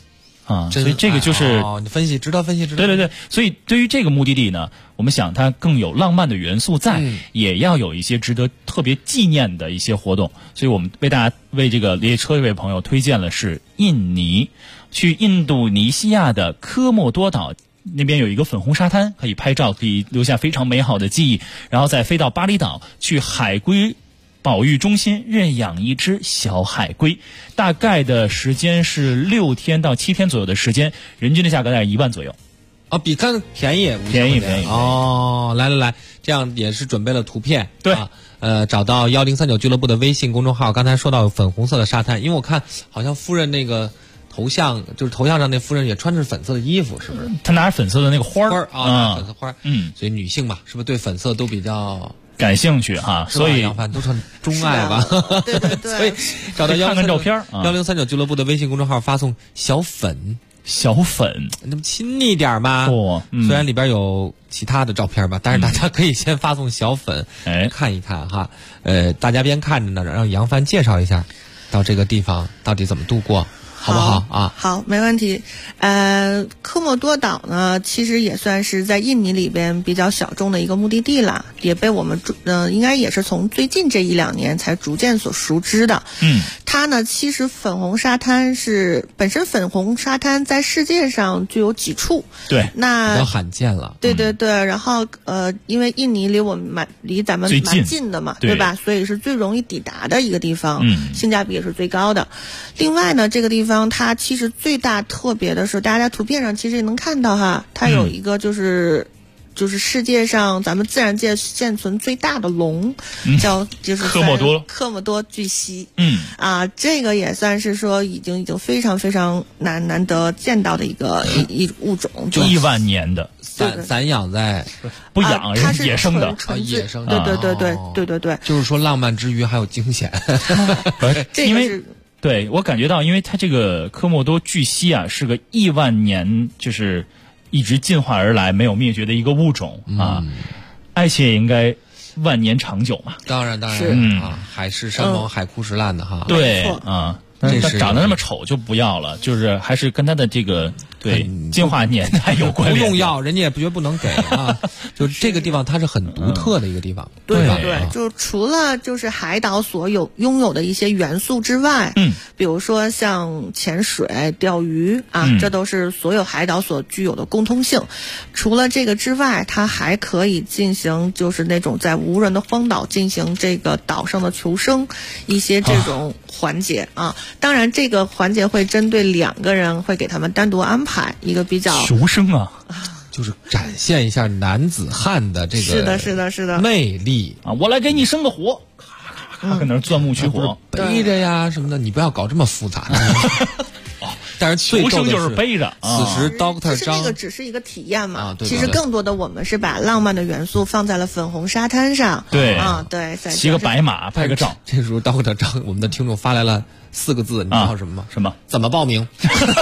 啊，所以这个就是你分析，值得分析，值得。 对，所以对于这个目的地呢，我们想它更有浪漫的元素在，也要有一些值得特别纪念的一些活动。所以我们为这个列车这位朋友推荐了是印尼，去印度尼西亚的科莫多岛。那边有一个粉红沙滩，可以拍照，可以留下非常美好的记忆。然后再飞到巴厘岛，去海龟保育中心认养一只小海龟，大概的时间是6天到7天左右的时间，人均的价格在1万左右。 啊，比看便宜哦！来，这样也是准备了图片， 对啊，找到1039俱乐部的微信公众号。刚才说到粉红色的沙滩，因为我看好像夫人那个。头像上那夫人也穿着粉色的衣服，是不是？ 她拿着粉色的那个花儿啊，粉色花儿。所以女性嘛，是不是对粉色都比较感兴趣哈？所以杨帆都算钟爱吧。 对。 所以找到看看照片 1039俱乐部的微信公众号，发送小粉，那么亲昵点嘛。虽然里边有其他的照片吧，但是大家可以先发送小粉，看一看哈。大家边看着呢，让杨帆介绍一下到这个地方到底怎么度过。好不好啊？ 好，没问题。科莫多岛呢，其实也算是在印尼里边比较小众的一个目的地了，也被我们应该也是从最近这1-2年才逐渐所熟知的。它呢，其实粉红沙滩本身粉红沙滩在世界上就有几处， 对， 那比较罕见了。 对。然后因为印尼离咱们蛮近的嘛，对吧？所以是最容易抵达的一个地方，性价比也是最高的。另外呢，这个地方它其实最大特别的是，大家在图片上其实也能看到哈，它有一个就是世界上咱们自然界现存最大的龙，就是科莫多巨蜥。这个也算是说已经非常非常难得见到的一物种， 就1万年的散养在不养， 它是野生的， 野生的。 对。 就是说浪漫之余还有惊险， 因为。对，我感觉到，因为它这个科莫多巨蜥啊，是个1万年就是一直进化而来没有灭绝的一个物种啊，而且应该万年长久嘛。 当然海誓山盟，海枯石烂的哈。 对啊，但是长得那么丑就不要了，就是还是跟它的这个进化年代有关联。 不用要，人家也觉得不能给啊。就这个地方它是很独特的一个地方。 对，就除了就是海岛所拥有的一些元素之外，比如说像潜水、钓鱼啊，这都是所有海岛所具有的共通性。除了这个之外，它还可以进行就是那种在无人的荒岛进行这个岛上的求生一些这种环节啊。当然，这个环节会针对2个人，会给他们单独安排一个比较求生啊。 就是展现一下男子汉的这个是的魅力啊！我来给你生个火，咔跟那儿钻木取火， 背着呀什么的，你不要搞这么复杂的。但是求生就是背着。 此时 Dr. 张， 这个只是一个体验嘛。其实更多的我们是把浪漫的元素放在了粉红沙滩上。 对骑个白马拍个照。 这时候 Dr. 张，我们的听众发来了4个字，你知道什么吗？ 什么？ 怎么报名？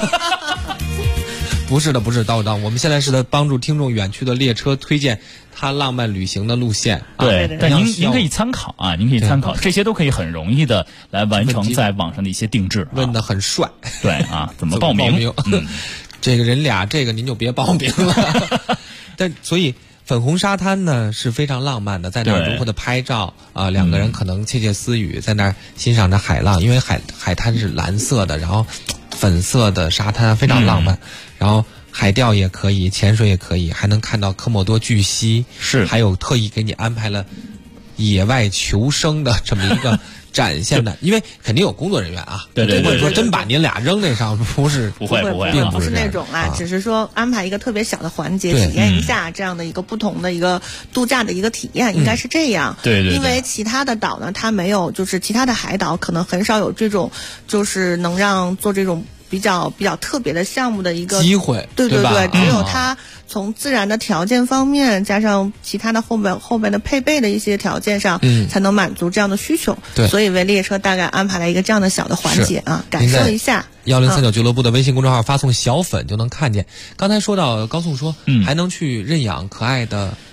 不是的，Dr. 张，我们现在是在帮助听众远去的列车推荐他浪漫旅行的路线。 对，但您可以参考啊，您可以参考，这些都可以很容易的来完成在网上的一些定制。 问的很帅。 对啊，怎么报名？ 这个人俩，这个您就别报名了。但所以粉红沙滩呢是非常浪漫的，在那儿如何的拍照啊，2个人可能窃窃私语，在那儿欣赏着海浪，因为海滩是蓝色的，然后粉色的沙滩非常浪漫，然后海钓也可以，潜水也可以，还能看到科莫多巨蜥，还有特意给你安排了野外求生的这么一个展现的，因为肯定有工作人员啊， 对， 不会说真把您俩扔那上，不会，并不是那种啦，只是说安排一个特别小的环节，体验一下这样的一个不同的一个度假的一个体验，应该是这样。 对， 因为其他的岛呢，它没有，就是其他的海岛可能很少有这种，就是能让做这种比较特别的项目的一个机会， 对，只有它从自然的条件方面，加上其他的后边的配备的一些条件上，才能满足这样的需求。 对， 所以为列车大概安排了一个这样的小的环节啊，感受一下。 1039俱乐部的微信公众号发送小粉就能看见。刚才说到高颂说，还能去认养可爱的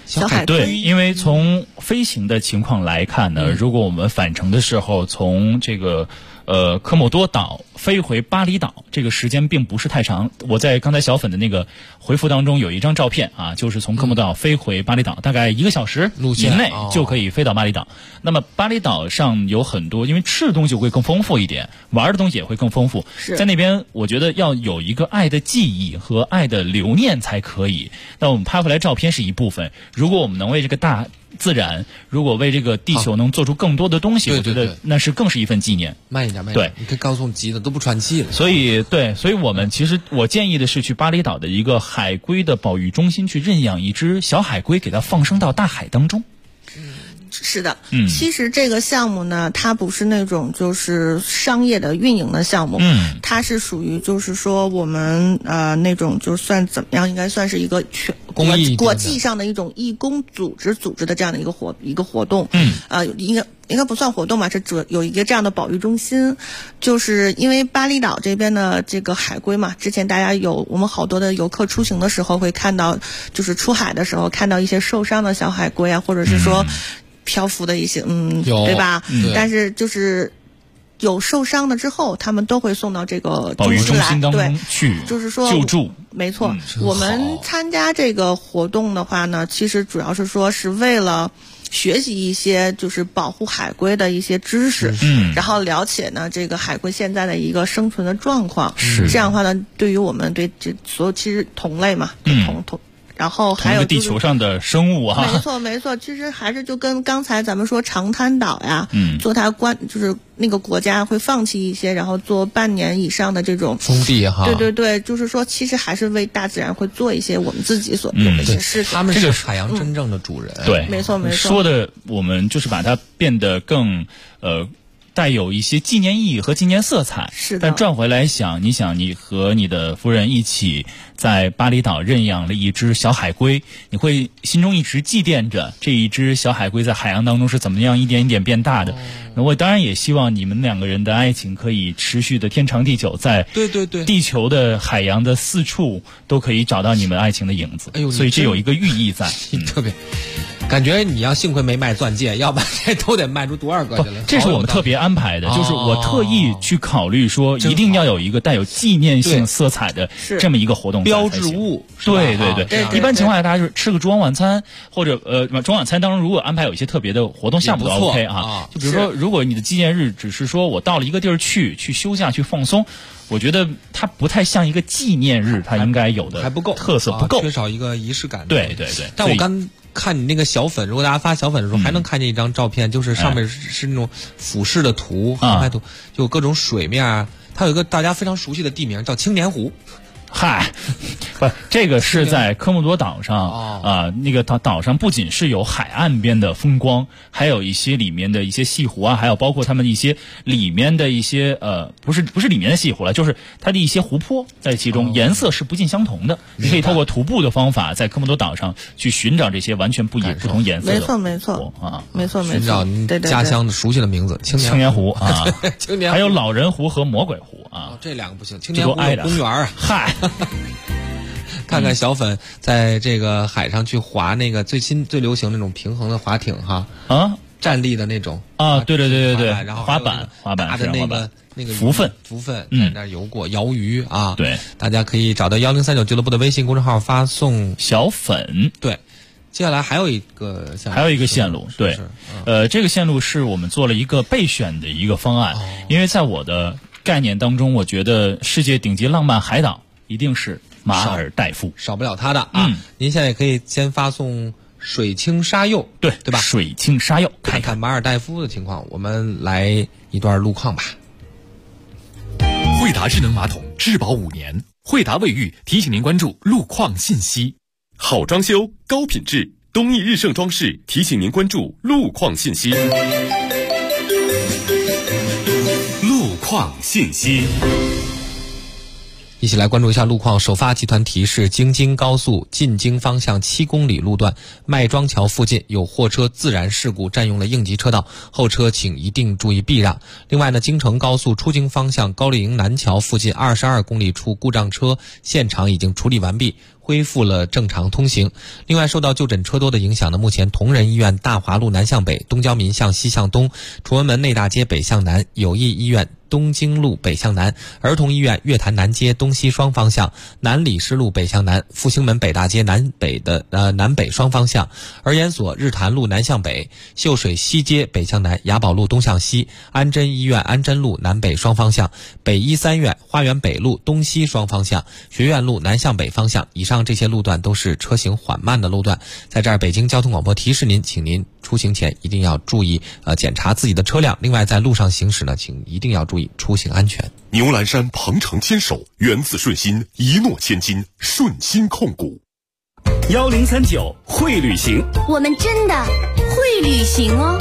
小海龟。 对，因为从飞行的情况来看呢，如果我们返程的时候从这个科莫多岛飞回巴厘岛，这个时间并不是太长。我在刚才小粉的那个回复当中有一张照片啊，就是从科莫多岛飞回巴厘岛，大概1个小时以内就可以飞到巴厘岛。那么巴厘岛上有很多，因为吃的东西会更丰富一点，玩的东西也会更丰富。在那边，我觉得要有一个爱的记忆和爱的留念才可以。那我们拍回来照片是一部分，如果我们能为这个大自然，如果为这个地球能做出更多的东西，我觉得那是更是一份纪念。 慢一点， 对， 你可以告诉我们急的都不喘气了。 所以我们其实我建议的是去巴厘岛的一个海龟的保育中心去认养一只小海龟，给它放生到大海当中。 是的，其实这个项目呢，它不是那种就是商业的运营的项目，它是属于就是说我们那种就算怎么样，应该算是一个国际上的一种义工组织的这样的一个活动，应该不算活动吧，这有一个这样的保育中心，就是因为巴厘岛这边的这个海龟嘛，之前大家我们好多的游客出行的时候会看到，就是出海的时候看到一些受伤的小海龟啊，或者是说漂浮的一些对吧？但是就是有受伤了之后，他们都会送到这个保育中心当中去， 就是说救助。 没错，我们参加这个活动的话呢，其实主要是说是为了学习一些就是保护海龟的一些知识，然后了解呢这个海龟现在的一个生存的状况。这样的话呢，对于我们对这所有其实同类嘛，同。然后还有、 地球上的生物啊， 没错，其实还是就跟刚才咱们说长滩岛呀，做它就是那个国家会放弃一些，然后做半年以上的这种封闭哈。 对，就是说其实还是为大自然会做一些我们自己所做的一些事情。 他们是海洋真正的主人。 对， 没错。 说的我们就是把它变得更带有一些纪念意义和纪念色彩。 是的。 但转回来想，你和你的夫人一起在巴厘岛认养了一只小海龟，你会心中一直祭奠着这一只小海龟在海洋当中是怎么样一点一点变大的。我当然也希望你们两个人的爱情可以持续的天长地久，在地球的海洋的四处都可以找到你们爱情的影子。所以这有一个寓意在。 特别感觉你要幸亏没卖钻戒，要不然这都得卖出多少个去了。 这是我们特别安排的，就是我特意去考虑说，一定要有一个带有纪念性色彩的这么一个活动标志物。 对，一般情况下大家就是吃个烛光晚餐，或者烛光晚餐当中如果安排有一些特别的活动项目都 OK 啊。就比如说，如果你的纪念日只是说我到了一个地儿去休假去放松，我觉得它不太像一个纪念日，它应该有的还不够特色，不够， 缺少一个仪式感。 对。 但我刚看你那个小粉，如果大家发小粉的时候，还能看见一张照片，就是上面是那种俯视的图，航拍图，就各种水面啊。它有一个大家非常熟悉的地名叫青年湖。 嗨，不，这个是在科莫多岛上那个岛上不仅是有海岸边的风光，还有一些里面的一些西湖啊，还有包括他们一些里面的一些不是里面的西湖了，就是它的一些湖泊在其中，颜色是不尽相同的。你可以透过徒步的方法，在科莫多岛上去寻找这些完全不同颜色的湖。 没错啊，没错。 寻找您家乡的熟悉的名字，青年湖啊， 青年湖， 还有老人湖和魔鬼湖啊， 这两个不行，青年湖有公园啊， 嗨。 看看小粉在这个海上去划那个最流行那种平衡的划艇哈站立的那种对， 然后滑板大的那个浮粪在那游过摇鱼啊。 对， 大家可以找到1039俱乐部的微信公众号发送小粉。 对，接下来还有一个线路，对，这个线路是我们做了一个备选的一个方案，因为在我的概念当中，我觉得世界顶级浪漫海岛一定是马尔代夫， 少不了它的啊。您现在也可以先发送水清沙幼， 对吧？ 水清沙幼， 看看马尔代夫的情况。我们来一段路况吧。 惠达智能马桶质保5年，惠达卫浴提醒您关注路况信息。好装修，高品质，东义日盛装饰提醒您关注路况信息。路况信息。 一起来关注一下路况。首发集团提示：京津高速进京方向7公里路段麦庄桥附近有货车自燃事故，占用了应急车道，后车请一定注意避让。另外呢，京承高速出京方向高丽营南桥附近22公里处故障车现场已经处理完毕，恢复了正常通行。另外，受到就诊车多的影响呢，目前同仁医院大华路南向北、东交民巷西向东、崇文门内大街北向南、友谊医院东京路北向南、儿童医院月坛南街东西双方向、南礼士路北向南、复兴门北大街南北双方向、儿研所日坛路南向北、秀水西街北向南、雅宝路东向西、安贞医院安贞路南北双方向、北医三院花园北路东西双方向、学院路南向北方向。以上这些路段都是车行缓慢的路段。在这儿，北京交通广播提示您，请您出行前一定要注意检查自己的车辆。另外，在路上行驶呢，请一定要注意出行安全。 牛栏山鹏程牵手，源自顺心，一诺千金，顺心控股。 1039会旅行， 我们真的会旅行哦。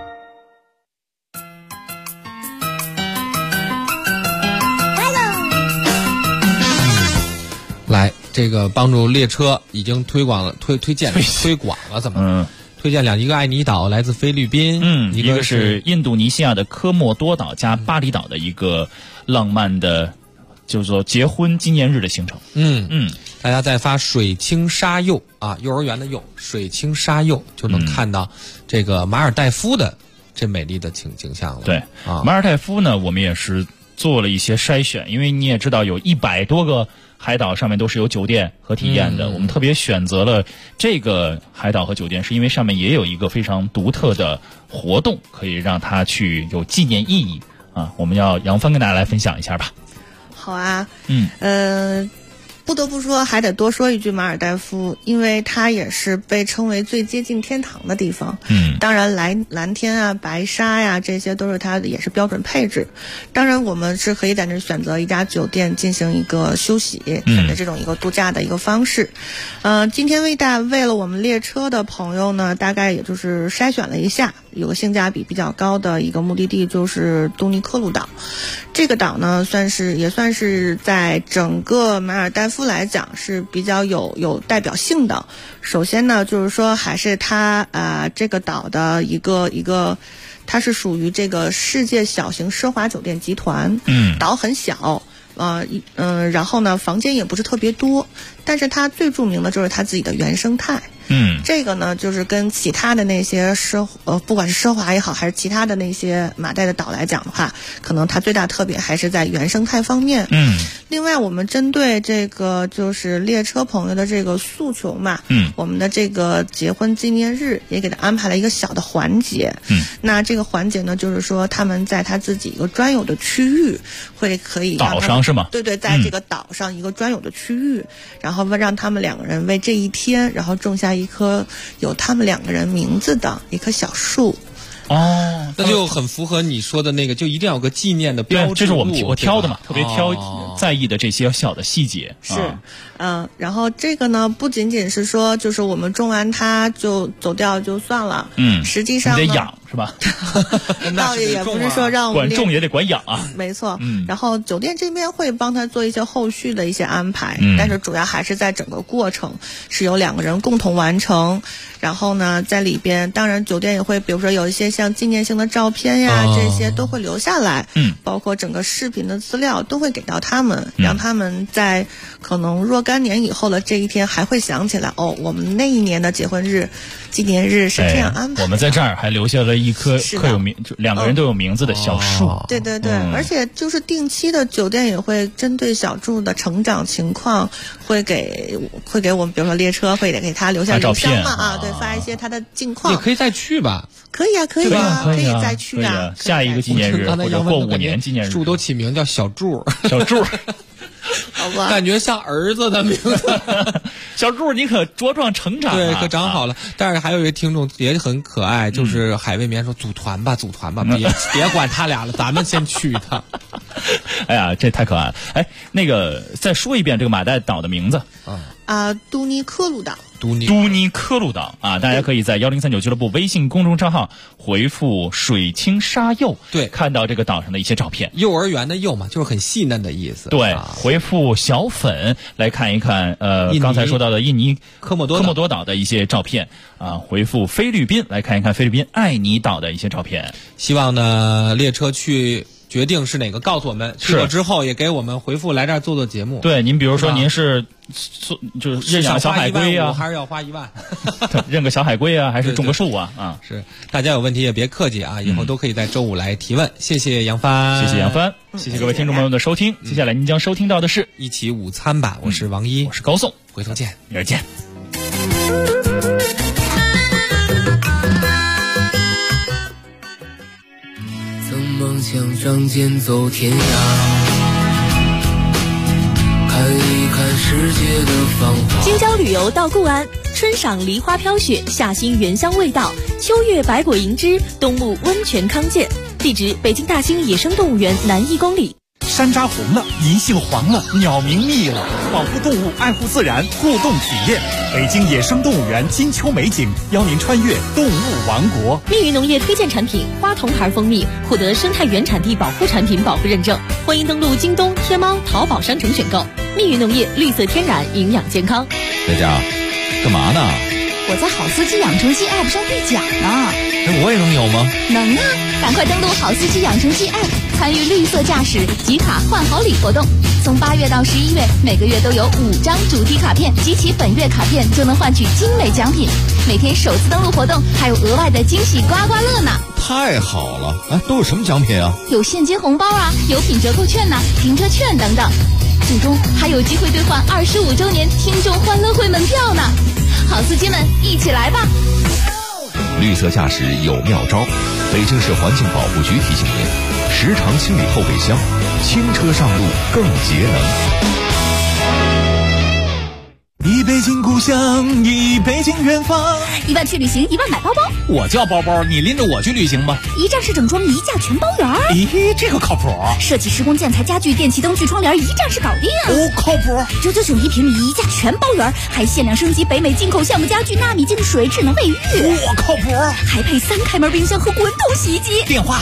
来，这个帮助列车已经推广了，推广了，怎么？推荐一个爱尼岛，来自菲律宾， 一个是印度尼西亚的科莫多岛加巴厘岛的一个浪漫的，叫做结婚纪念日的行程。 大家在发水清沙幼啊，幼儿园的幼，水清沙幼就能看到这个马尔代夫的这美丽的景象了。 对啊，马尔代夫呢，我们也是做了一些筛选，因为你也知道有100多个海岛上面都是有酒店和体验的，我们特别选择了这个海岛和酒店，是因为上面也有一个非常独特的活动，可以让它去有纪念意义啊。我们要杨帆跟大家来分享一下吧。 好啊，不得不说，还得多说一句马尔代夫，因为它也是被称为最接近天堂的地方。当然蓝天啊、白沙呀，这些都是它也是标准配置。当然，我们是可以在那选择一家酒店进行一个休息，选择这种一个度假的一个方式。今天为了我们列车的朋友呢，大概也就是筛选了一下，有个性价比比较高的一个目的地，就是多尼科鲁岛。这个岛呢，也算是在整个马尔代夫来讲是比较有代表性的。首先呢，就是说还是它这个岛的一个，它是属于这个世界小型奢华酒店集团。岛很小。然后呢，房间也不是特别多，但是它最著名的就是它自己的原生态。这个呢，就是跟其他的那些不管是奢华也好，还是其他的那些马代的岛来讲的话，可能它最大特别还是在原生态方面。另外，我们针对这个就是列车朋友的这个诉求嘛，我们的这个结婚纪念日也给他安排了一个小的环节。那这个环节呢，就是说他们在他自己一个专有的区域可以岛上是吗？ 对，在这个岛上一个专有的区域，然后让他们2个人为这一天，然后种下一棵有他们2个人名字的一棵小树。 那就很符合你说的那个，就一定要有个纪念的标志。 这是我挑的嘛，特别在意的这些小的细节。 是，然后这个呢，不仅仅是说就是我们种完它就走掉就算了，实际上你得养是吧？ 倒也不是说让我们管种也得管养啊。 没错，然后酒店这边会帮他做一些后续的一些安排，但是主要还是在整个过程是由2个人共同完成。然后呢，在里边当然酒店也会，比如说有一些像纪念性的照片呀，这些都会留下来，包括整个视频的资料都会给到他们，让他们在可能若干年以后的这一天还会想起来，我们那一年的结婚日、纪念日是这样安排。 我们在这儿还留下了一棵刻有名2个人都有名字的小树。 对，而且就是定期的酒店也会针对小树的成长情况，会给我们，比如说列车会给他留下邮箱嘛，对，发一些他的近况。 也可以再去吧？ 可以啊，可以再去啊。 下一个纪念日或者过5年纪念日， 树都起名叫小柱。 好吧， 感觉像儿子的名字。 小柱，你可茁壮成长， 对，可长好了。但是还有一个听众也很可爱，就是海味棉说组团吧，别管他俩了，咱们先去一趟。 哎呀，这太可爱了！哎，那个再说一遍这个马代岛的名字。 都尼科鲁岛。 都尼科鲁岛啊，大家可以在1039俱乐部微信公众账号回复水清沙幼， 对， 看到这个岛上的一些照片。 幼儿园的幼嘛，就是很细嫩的意思。 对，回复小粉来看一看刚才说到的印尼科莫多岛的一些照片啊，回复菲律宾来看一看菲律宾爱尼岛的一些照片。 希望呢列车去决定是哪个，告诉我们，去了之后也给我们回复来这儿做节目。 对，您比如说您是就是认养小海龟啊， 还是要花1万？ 认个小海龟啊，还是种个树啊？啊， 是，大家有问题也别客气啊，以后都可以在周五来提问。谢谢杨帆， 谢谢杨帆，谢谢各位听众朋友的收听。接下来您将收听到的是一起午餐吧，我是王一， 我是高颂， 回头见， 明儿见。 梦想仗剑走天涯，看一看世界的繁华。 京郊旅游到固安，春赏梨花飘雪，夏欣原香味道，秋月百果银枝，冬沐温泉康健。地址：北京大兴野生动物园南1公里。 山楂红了，银杏黄了，鸟鸣密了，保护动物，爱护自然，互动体验。北京野生动物园金秋美景，邀您穿越动物王国。 密云农业推荐产品花童牌蜂蜜获得生态原产地保护产品保护认证，欢迎登录京东、天猫、淘宝商城选购。密云农业，绿色天然，营养健康。 在家干嘛呢？ 我在好司机养成系 App 上兑奖呢。 我也能有吗？ 能啊，赶快登录好司机养成系 App， 参与绿色驾驶集卡换好礼活动。从8月到11月，每个月都有5张主题卡片，集齐本月卡片就能换取精美奖品。每天首次登录活动还有额外的惊喜刮刮乐呢。 太好了！哎，都有什么奖品啊？ 有现金红包啊，有品折扣券呐，停车券等等。最终还有机会兑换25周年听众欢乐会门票呢。好司机们，一起来吧！ 绿色驾驶有妙招，北京市环境保护局提醒您：时常清理后备箱，轻车上路更节能。 一北京故乡，一北京远方。 1万去旅行，1万买包包。 我叫包包，你拎着我去旅行吧。 一站式整装，一价全包圆。 咦，这个靠谱。 设计施工建材家具电器灯具窗帘，一站式搞定。 哦，靠谱。 999一平米，一价全包圆，还限量升级北美进口橡木家具、纳米净水、智能卫浴。 哇，靠谱。 还配3开门冰箱和滚筒洗衣机。 电话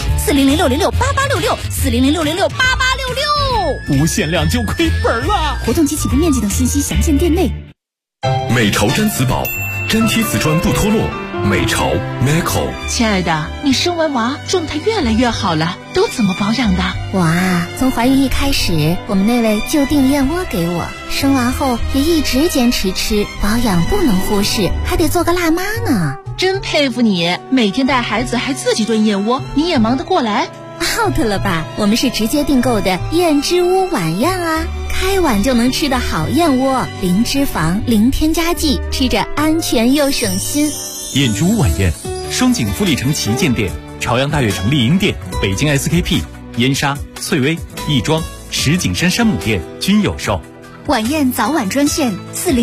400-606-8866，400-606-8866。 不限量就亏本了。 活动及起步面积等信息详见店内。 美潮毡瓷宝，粘贴瓷砖不脱落。美潮 Meco。 亲爱的，你生完娃状态越来越好了，都怎么保养的？ 我啊，从怀孕一开始，我们那位就订燕窝给我，生完后也一直坚持吃，保养不能忽视，还得做个辣妈呢。 真佩服你，每天带孩子还自己炖燕窝，你也忙得过来 ？out 了吧，我们是直接订购的燕之屋晚宴啊，开碗就能吃的好燕窝，零脂肪，零添加剂，吃着安全又省心。 燕之屋晚宴，双井富力城旗舰店、朝阳大悦城丽婴店、北京 SKP、燕莎、翠微、亦庄、石景山山姆店均有售。 晚宴早晚专线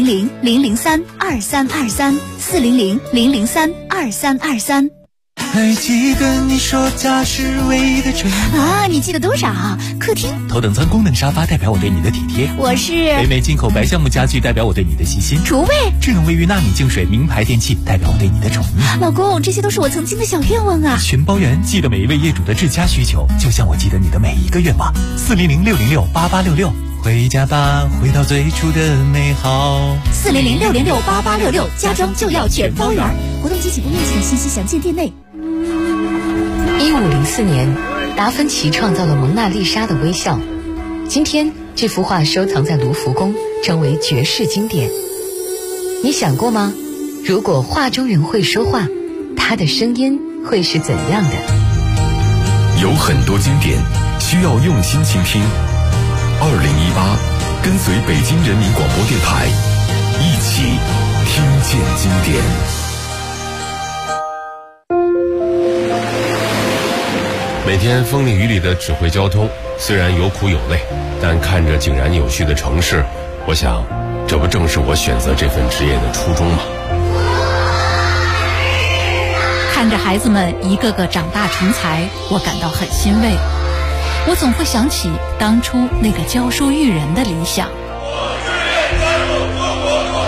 400-003-2323，400-003-2323。 还记得你说家是唯一的真啊？你记得多少？客厅头等舱功能沙发代表我对你的体贴， 我是北美进口白橡木家具代表我对你的细心， 厨卫智能卫浴纳米净水名牌电器代表我对你的宠溺。 老公，这些都是我曾经的小愿望啊！ 全包圆，记得每一位业主的至佳需求，就像我记得你的每一个愿望。400-606-8866，回家吧，回到最初的美好。 400-606-8866，家装就要全包圆。活动及起步面积等信息详见店内。 1504年，达芬奇创造了蒙娜丽莎的微笑。今天，这幅画收藏在卢浮宫，成为绝世经典。你想过吗？如果画中人会说话，他的声音会是怎样的？ 有很多经典需要用心倾听。2018，跟随北京人民广播电台，一起听见经典。 每天风里雨里的指挥交通，虽然有苦有累，但看着井然有序的城市，我想，这不正是我选择这份职业的初衷吗？ 看着孩子们一个个长大成才，我感到很欣慰。我总会想起当初那个教书育人的理想。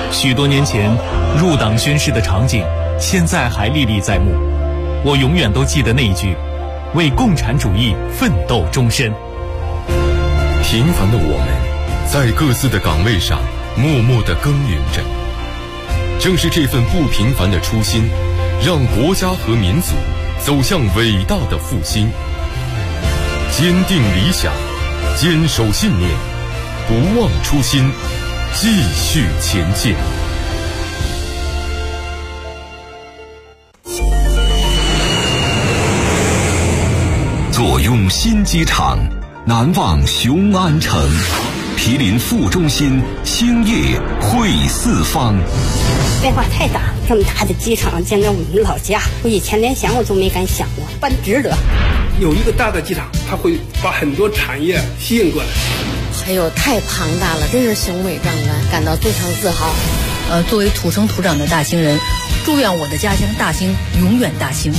许多年前入党宣誓的场景，现在还历历在目。我永远都记得那一句：为共产主义奋斗终身。 平凡的我们，在各自的岗位上默默地耕耘着。正是这份不平凡的初心，让国家和民族走向伟大的复兴。坚定理想，坚守信念，不忘初心，继续前进。坐拥新机场，难忘雄安城。毗邻副中心，兴业汇四方。 变化太大，这么大的机场建在我们老家，我以前连想我都没敢想过，办值得。 有一个大的机场，它会把很多产业吸引过来。 哎呦，太庞大了，真是雄伟壮观，感到非常自豪。 作为土生土长的大兴人，祝愿我的家乡大兴永远大兴。